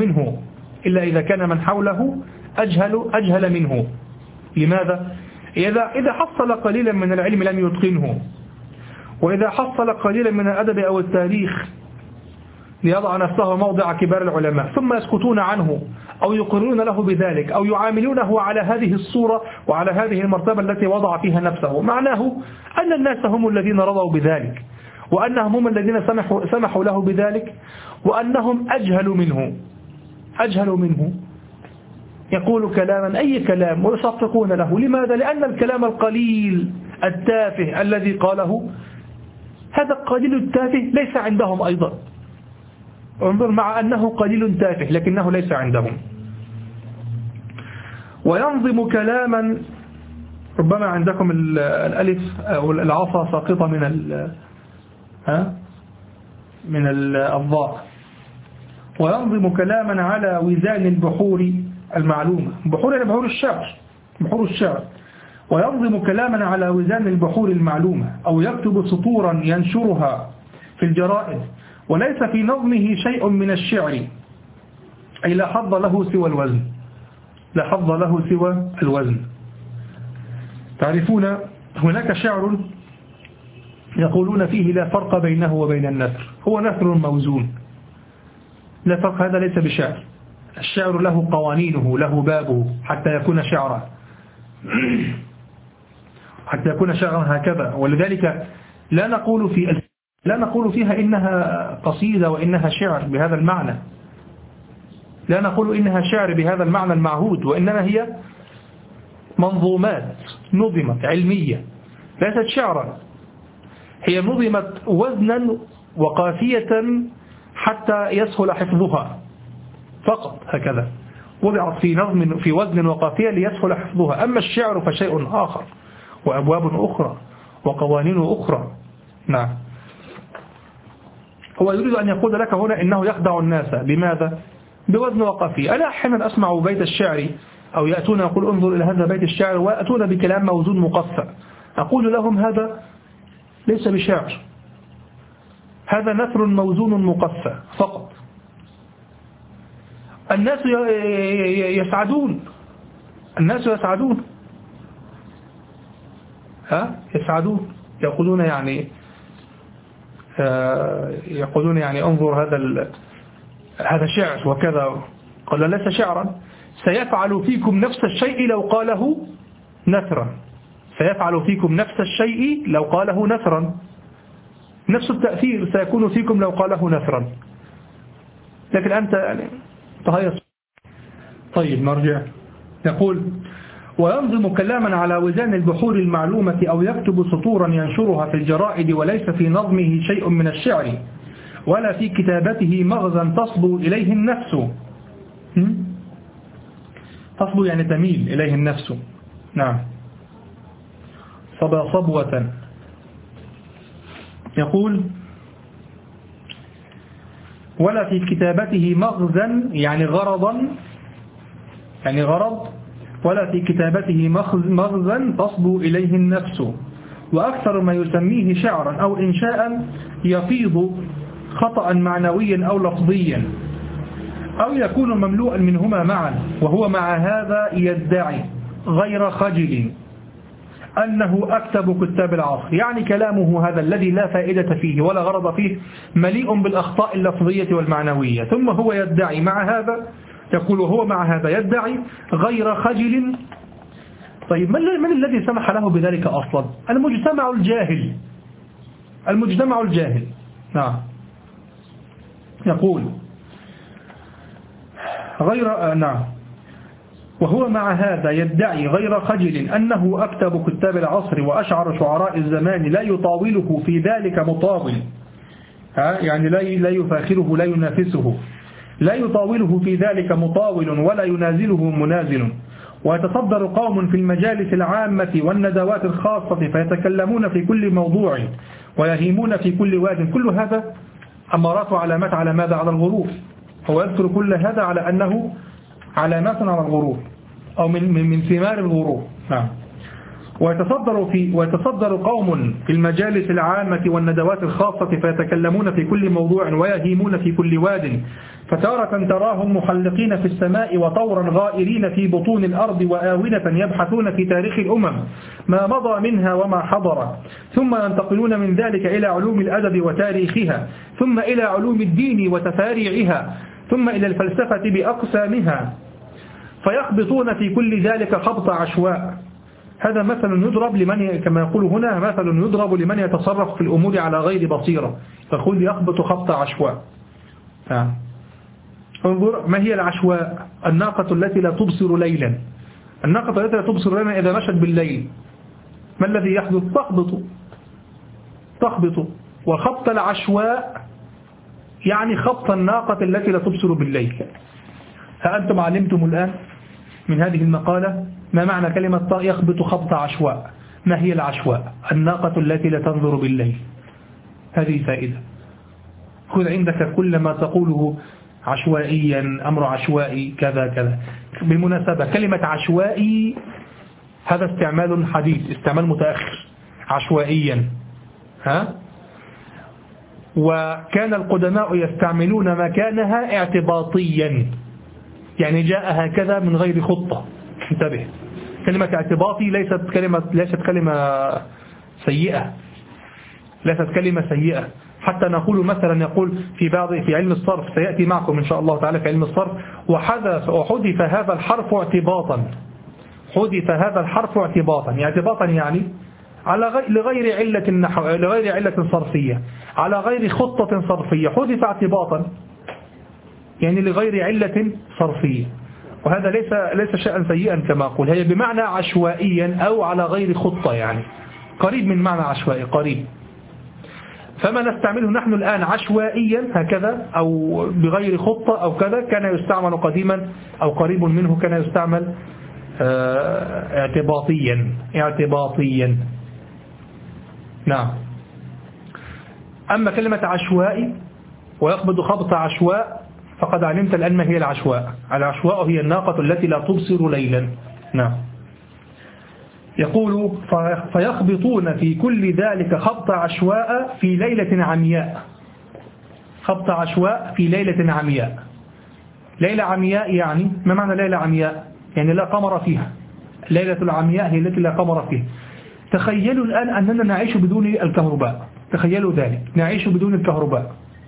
أجهل منه. لماذا؟ إذا حصل قليلا من العلم لم يتقنه، وإذا حصل قليلا من الأدب أو التاريخ ليضع نفسه موضع كبار العلماء ثم يسكتون عنه أو يقرون له بذلك أو يعاملونه على هذه الصورة وعلى هذه المرتبة التي وضع فيها نفسه، معناه أن الناس هم الذين رضوا بذلك، وأنهم هم الذين سمحوا له بذلك، وأنهم أجهلوا منه. يقول كلاما أي كلام ويصفقون له. لماذا؟ لأن الكلام القليل التافه الذي قاله هذا القليل التافه ليس عندهم أيضا. انظر، مع أنه قليل تافه لكنه ليس عندهم. وينظم كلاما، ربما عندكم الألف أو العصا ساقطة من الضاء. وينظم كلاما على وزان البحور المعلومة. بحور يعني بحور الشعر. وينظم كلاما على وزان البحور المعلومة، أو يكتب سطورا ينشرها في الجرائد وليس في نظمه شيء من الشعر، أي لا حظ له سوى الوزن. لا حظ له سوى الوزن. تعرفون هناك شعر يقولون فيه لا فرق بينه وبين النثر، هو نثر موزون، لا فرق. هذا ليس بشعر. الشعر له قوانينه، له بابه حتى يكون شعرا، حتى يكون شعرا هكذا. ولذلك لا نقول فيها إنها قصيدة وإنها شعر بهذا المعنى، لا نقول إنها شعر بهذا المعنى المعهود، وإنما هي منظومات نظمت علمية ليست شعرا. هي نظمت وزنا وقافية حتى يسهل حفظها فقط، هكذا وضعت في وزن وقافية ليسهل حفظها. أما الشعر فشيء آخر، وأبواب أخرى وقوانين أخرى. نعم. هو يريد أن يقول لك هنا إنه يخدع الناس بماذا؟ بوزن وقافية. أنا أحيانا أسمع بيت الشعر أو يأتون يقول انظر إلى هذا بيت الشعر، ويأتون بكلام موزون مقفى. أقول لهم هذا ليس بشعر، هذا نثر موزون مقفى فقط. الناس يسعدون، الناس يسعدون، يقولون يعني انظر هذا شعر وكذا. قال ليس شعرا، سيفعل فيكم نفس الشيء لو قاله نثرا، سيفعل فيكم نفس الشيء لو قاله نثرا، نفس التأثير سيكون فيكم لو قاله نثرا. لكن أنت يعني تهيص. طيب نرجع. يقول وينظم كلاما على وزان البحور المعلومة، أو يكتب سطورا ينشرها في الجرائد وليس في نظمه شيء من الشعر، ولا في كتابته مغزى تصبو إليه النفس. تصبو يعني تميل إليه النفس. نعم. صبوة. يقول ولا في كتابته مغزى يعني غرضا، يعني غرض، ولا في كتابته مغزى تصبو إليه النفس. وأكثر ما يسميه شعرا أو إنشاء يفيض خطأ معنويا أو لفظيا، أو يكون مملوءا منهما معا، وهو مع هذا يدعي غير خجل أنه أكتب كتاب العصر. يعني كلامه هذا الذي لا فائدة فيه ولا غرض فيه مليء بالأخطاء اللفظية والمعنوية، ثم هو يدعي مع هذا، يقول هو مع هذا يدعي غير خجل. طيب من الذي سمح له بذلك أصلا؟ المجتمع الجاهل. نعم. يقول نعم. وهو مع هذا يدعي غير خجل أنه أكتب كتاب العصر وأشعر شعراء الزمان لا يطاوله في ذلك مطاول، يعني لا يفاخره لا ينافسه، لا يطاوله في ذلك مطاول ولا ينازله منازل. ويتصدر قوم في المجالس العامة والندوات الخاصة فيتكلمون في كل موضوع ويهيمون في كل واد. كل هذا أمارات وعلامات على ماذا؟ على الغرور. هو يذكر كل هذا على أنه علامات على الغرور أو من ثمار الغرور. نعم. ويتصدر قوم في المجالس العامة والندوات الخاصة فيتكلمون في كل موضوع ويهيمون في كل واد، فتارة تراهم محلقين في السماء وطورا غائرين في بطون الأرض وآونة يبحثون في تاريخ الأمم ما مضى منها وما حضر، ثم ينتقلون من ذلك إلى علوم الأدب وتاريخها، ثم إلى علوم الدين وتفاريعها، ثم إلى الفلسفة بأقسامها، فيخبطون في كل ذلك خبط عشواء. هذا مثل يضرب لمن، كما يقول هنا، مثل يضرب لمن يتصرف في الأمور على غير بصيرة، فقل يخبط خبط عشواء. انظر ما هي العشواء؟ الناقة التي لا تبصر ليلا. الناقة التي لا تبصر ليلا إذا مشت بالليل ما الذي يحدث؟ تخبط. وخبط العشواء يعني خبط الناقة التي لا تبصر بالليل. ها أنتم علمتم الآن من هذه المقالة ما معنى كلمة يخبط خبط عشواء. ما هي العشواء؟ الناقة التي لا تنظر بالليل. هذه فائدة. خذ عندك كل ما تقوله عشوائيا، أمر عشوائي، كذا كذا. بالمناسبة كلمة عشوائي هذا استعمال حديث، استعمال متأخر. عشوائيا وكان القدماء يستعملون مكانها اعتباطيا، يعني جاء هكذا من غير خطة. انتبه، كلمة اعتباطي ليست كلمة سيئة، ليست كلمة سيئة. حتى نقول مثلا، يقول في علم الصرف، سيأتي معكم إن شاء الله تعالى في علم الصرف، وحذف هذا الحرف اعتباطا. حذف هذا الحرف اعتباطا يعني لغير علة صرفية، على غير خطة صرفية، حذف اعتباطا يعني لغير علة صرفية. وهذا ليس شيئا سيئا كما أقول، هي بمعنى عشوائيا أو على غير خطة، يعني قريب من معنى عشوائي، قريب. فما نستعمله نحن الآن عشوائيا هكذا أو بغير خطة أو كذا، كان يستعمل قديما أو قريب منه كان يستعمل اعتباطيا. نعم. أما كلمة عشوائي ويخبط خبط عشواء فقد علمت الآن ما هي العشواء. العشواء هي الناقة التي لا تبصر ليلا. نعم. يقول فيخبطون في كل ذلك خبط عشواء في ليلة عمياء. خبط عشواء في ليلة عمياء. ليلة عمياء يعني ما معنى ليلة عمياء؟ يعني لا قمر فيها. ليلة العمياء هي التي لا قمر فيها. تخيلوا الآن أننا نعيش بدون الكهرباء، تخيلوا ذلك، نعيش بدون الكهرباء.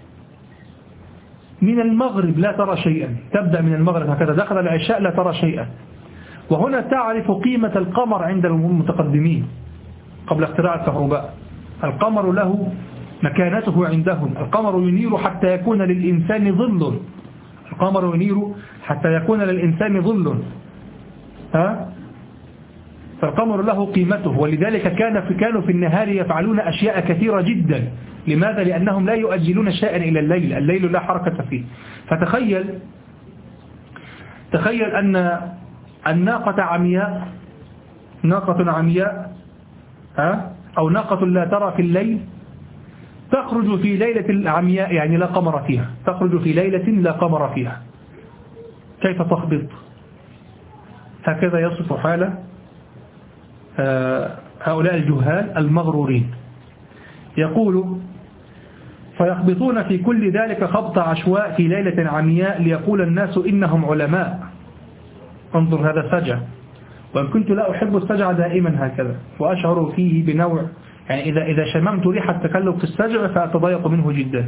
من المغرب لا ترى شيئا، تبدأ من المغرب هكذا، دخل العشاء لا ترى شيئا. وهنا تعرف قيمة القمر عند المتقدمين قبل اختراع الكهرباء. القمر له مكانته عندهم. القمر ينير حتى يكون للإنسان ظل. القمر ينير حتى يكون للإنسان ظل. فالقمر له قيمته، ولذلك كانوا في النهار يفعلون أشياء كثيرة جدا. لماذا؟ لأنهم لا يؤجلون شيئا إلى الليل لا حركة فيه. تخيل أن الناقة عمياء، ناقة عمياء أو ناقة لا ترى في الليل، تخرج في ليلة العمياء يعني لا قمر فيها، تخرج في ليلة لا قمر فيها، كيف تخبط؟ هكذا يصف حال هؤلاء الجهال المغرورين. يقول فيخبطون في كل ذلك خبط عشواء في ليلة عمياء ليقول الناس إنهم علماء. انظر هذا السجع، وإن كنت لا أحب السجع دائما هكذا، وأشعر فيه بنوع، يعني إذا شممت ريحة التكلف في السجع فأتضايق منه جدا.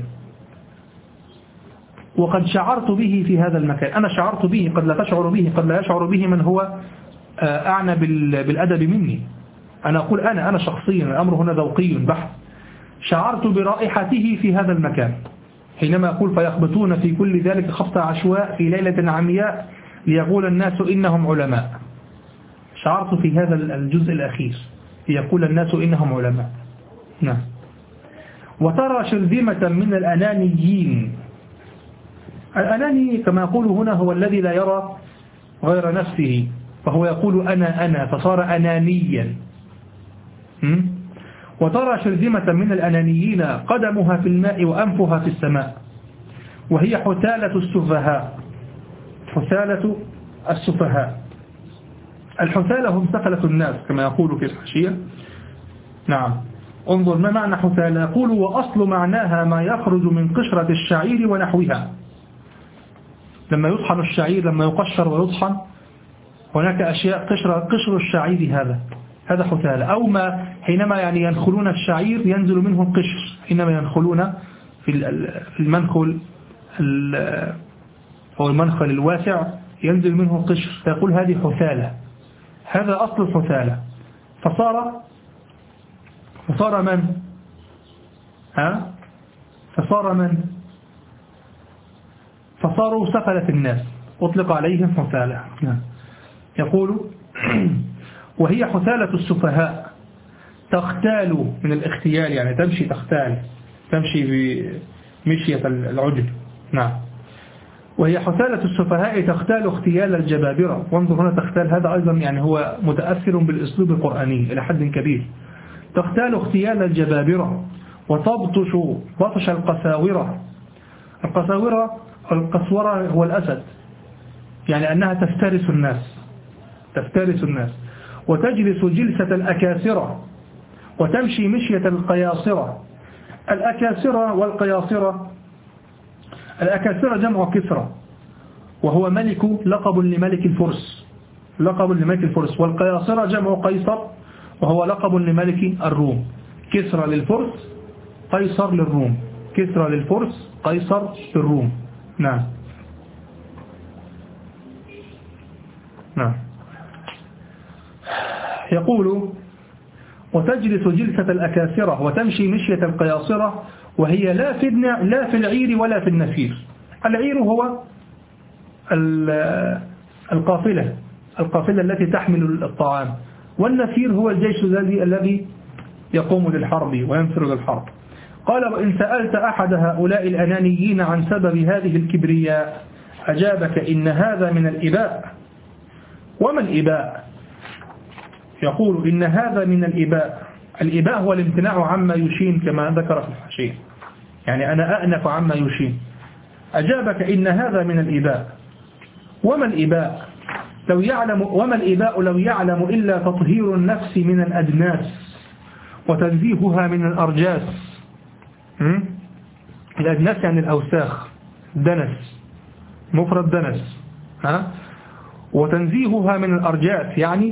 وقد شعرت به في هذا المكان، أنا شعرت به، قد لا تشعر به، قد لا يشعر به من هو أعنى بالأدب مني. أنا أقول أنا شخصيا، الأمر هنا ذوقي بحث. شعرت برائحته في هذا المكان حينما أقول فيخبطون في كل ذلك خبط عشواء في ليلة عمياء ليقول الناس إنهم علماء. شعرت في هذا الجزء الأخير ليقول الناس إنهم علماء. نعم. وترى شرذمة من الأنانيين. الأناني كما يقول هنا هو الذي لا يرى غير نفسه، فهو يقول أنا فصار أنانيا. وترى شرذمة من الأنانيين قدمها في الماء وأنفها في السماء، وهي حثالة السفهاء. حثالة السفهاء. الحثالة هم سفلة الناس كما يقول في الحاشية. نعم. انظر ما معنى حثالة. يقول وأصل معناها ما يخرج من قشرة الشعير ونحوها. لما يطحن الشعير، لما يقشر ويطحن، هناك أشياء قشر الشعير هذا حثالة. أو ما حينما يعني ينخلون الشعير ينزل منه القشر، حينما ينخلون في المنخل أو المنخل الواسع ينزل منه القشر، فيقول هذه حثالة. هذا أصل الحثالة. فصار من؟ فصاروا سفلة الناس، أطلق عليهم حثالة. يقول وهي حثالة السفهاء، تختال من الاختيال، يعني تمشي تختال، تمشي بمشية العجل. نعم. وهي حثالة السفهاء تختال اختيال الجبابرة. وانظر هنا تختال، هذا أيضا يعني هو متأثر بالأسلوب القرآني إلى حد كبير. تختال اختيال الجبابرة وتبطش بطش القساورة. القساورة القسورة هو الأسد، يعني أنها تفترس الناس. وتجلس جلسة الأكاسرة وتمشي مشية القياصرة. الأكاسرة والقياصرة، الأكاسرة جمع كسرى وهو ملك، لقب لملك الفرس. والقياصرة جمع قيصر وهو لقب لملك الروم. كسرى للفرس، قيصر للروم. كسرى للفرس، قيصر للروم. نعم. يقول وتجلس جلسة الأكاسرة وتمشي مشية القياصرة، وهي لا في العير ولا في النفير. العير هو القافلة التي تحمل الطعام، والنفير هو الجيش الذي يقوم للحرب وينفر للحرب. قال وإن سألت أحد هؤلاء الأنانيين عن سبب هذه الكبرياء أجابك إن هذا من الإباء. وما الإباء؟ يقول إن هذا من الإباء. الإباء هو الامتناع عما يشين كما ذكر في الحاشية، يعني أنا أأنف عما يشين. أجابك إن هذا من الإباء. وما الإباء لو يعلم إلا تطهير النفس من الأدناس وتنزيهها من الأرجاس. الأدناس يعني الأوساخ، دنس، مفرد دنس. وتنزيهها من الأرجاس يعني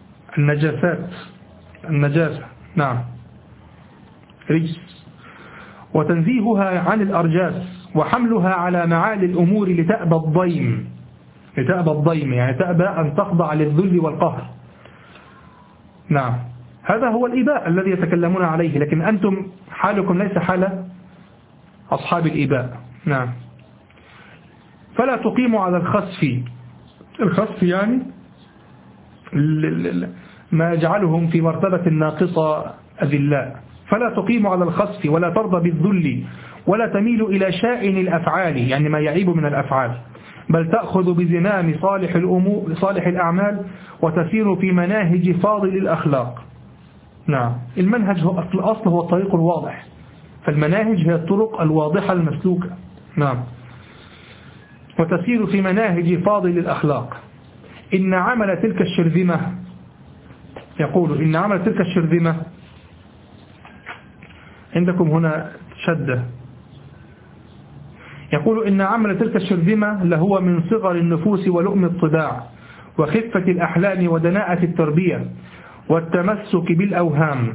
النجاسة. نعم، رجس. وتنزيهها عن الأرجاس وحملها على معالي الأمور لتأبى الضيم يعني تأبى أن تخضع للذل والقهر. نعم، هذا هو الإباء الذي يتكلمون عليه، لكن أنتم حالكم ليس حال أصحاب الإباء. نعم. فلا تقيموا على الخسف يعني ما يجعلهم في مرتبة الناقصة أذلاء. فلا تقيم على الخسف ولا ترضى بالذل ولا تميل إلى شائن الأفعال يعني ما يعيب من الأفعال، بل تأخذ بزمام صالح الأعمال وتسير في مناهج فاضل الأخلاق. نعم، المنهج هو الأصل، هو الطريق الواضح، فالمناهج هي الطرق الواضحة المسلوكة. نعم. وتسير في مناهج فاضل الأخلاق. إن عمل تلك الشرذمة، يقول إن عمل تلك الشرذمة، عندكم هنا شدة، يقول إن عمل تلك الشرذمة لهو من صغر النفوس ولؤم الطباع وخفة الأحلام ودناءة التربية والتمسك بالأوهام.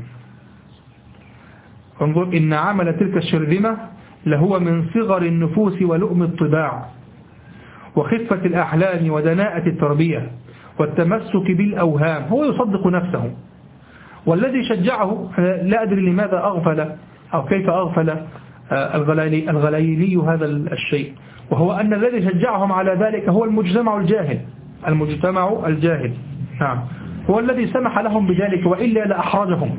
انظر، إن عمل تلك الشرذمة لهو من صغر النفوس ولؤم الطباع وخفة الأحلام ودناءة التربية والتمسك بالأوهام. هو يصدق نفسه، والذي شجعه لا أدري لماذا أغفل أو كيف أغفل الغليلي هذا الشيء، وهو أن الذي شجعهم على ذلك هو المجتمع الجاهل. نعم، هو الذي سمح لهم بذلك، وإلا لأحرجهم.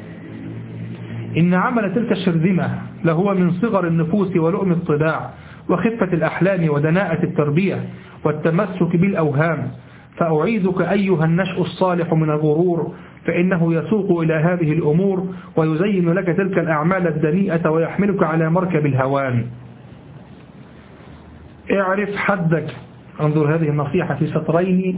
إن عمل تلك الشرذمة لهو من صغر النفوس ولؤم الطباع وخفة الأحلام ودناءة التربية والتمسك بالأوهام. فأعيذك أيها النشء الصالح من الغرور، فإنه يسوق إلى هذه الأمور ويزين لك تلك الأعمال الدنيئة ويحملك على مركب الهوان. اعرف حدك. انظر هذه النصيحة في سطرين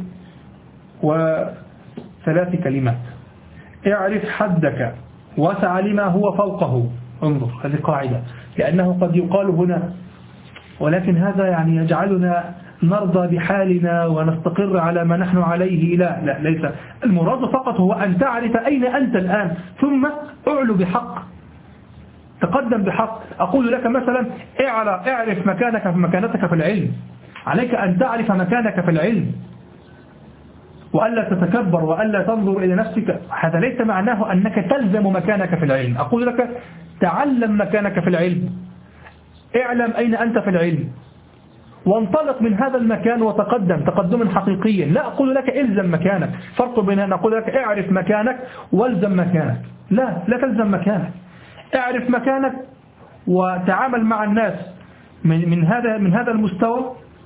وثلاث كلمات. اعرف حدك وسع لما هو فوقه. انظر، هذه قاعدة، لأنه قد يقال هنا ولكن هذا يعني يجعلنا نرضى بحالنا ونستقر على ما نحن عليه. لا، ليس المراد فقط هو أن تعرف أين أنت الآن، ثم أعلو بحق، تقدم بحق. أقول لك مثلا اعرف مكانتك في العلم. عليك أن تعرف مكانك في العلم وألا تتكبر وألا تنظر إلى نفسك. هذا ليس معناه أنك تلزم مكانك في العلم. أقول لك تعلم مكانك في العلم، اعلم أين أنت في العلم، وانطلق من هذا المكان وتقدم تقدما حقيقيا. لا أقول لك إلزم مكانك، فرق بين أن أقول لك اعرف مكانك والزم مكانك. لا تلزم مكانك، اعرف مكانك وتعامل مع الناس من هذا المستوى،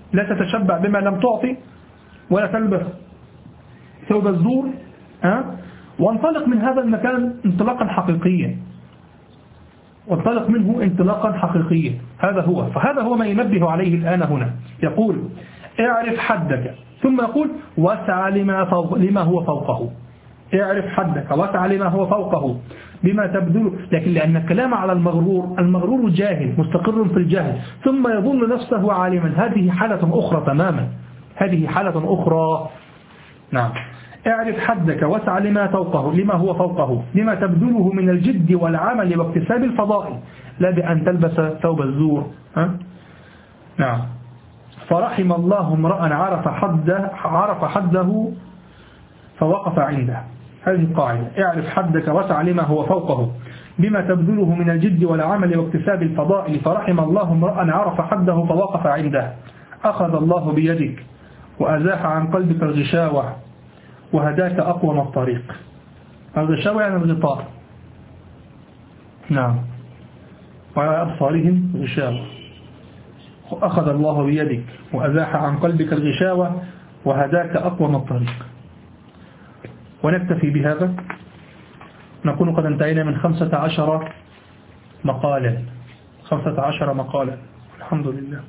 لا تتشبع بما لم تعطي ولا تلبس ثوب الزور، وانطلق من هذا المكان انطلاقا حقيقيا، وانطلق منه انطلاقا حقيقيا. هذا هو، فهذا هو ما ينبه عليه الآن هنا. يقول اعرف حدك، ثم يقول واسع لما هو فوقه. اعرف حدك واسع لما هو فوقه بما تبذله. لكن لأن الكلام على المغرور جاهل مستقر في الجهل ثم يظن نفسه عالما، هذه حالة أخرى تماما، هذه حالة أخرى. نعم. اعرف حدك واسع لما هو فوقه بما تبذله من الجد والعمل واكتساب الفضائل، لا بأن تلبس ثوب الزور. نعم. فرحم الله امرأ عرف حده فوقف عنده. هذه القاعدة، اعرف حدك واسع لما هو فوقه بما تبذله من الجد والعمل واكتساب الفضائل، فرحم الله امرأ عرف حده فوقف عنده. أخذ الله بيدك وأزاح عن قلبك الغشاوة وهداك أقوم الطريق. الغشاوة يعني الغطاء. نعم. وعلى أبصارهم غشاوة. أخذ الله بيدك وأزاح عن قلبك الغشاوة وهداك أقوم الطريق. ونكتفي بهذا، نكون قد انتهينا من 15 مقالا. 15 مقالا، الحمد لله.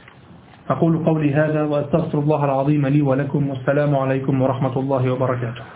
أقول قولي هذا وأستغفر الله العظيم لي ولكم، والسلام عليكم ورحمة الله وبركاته.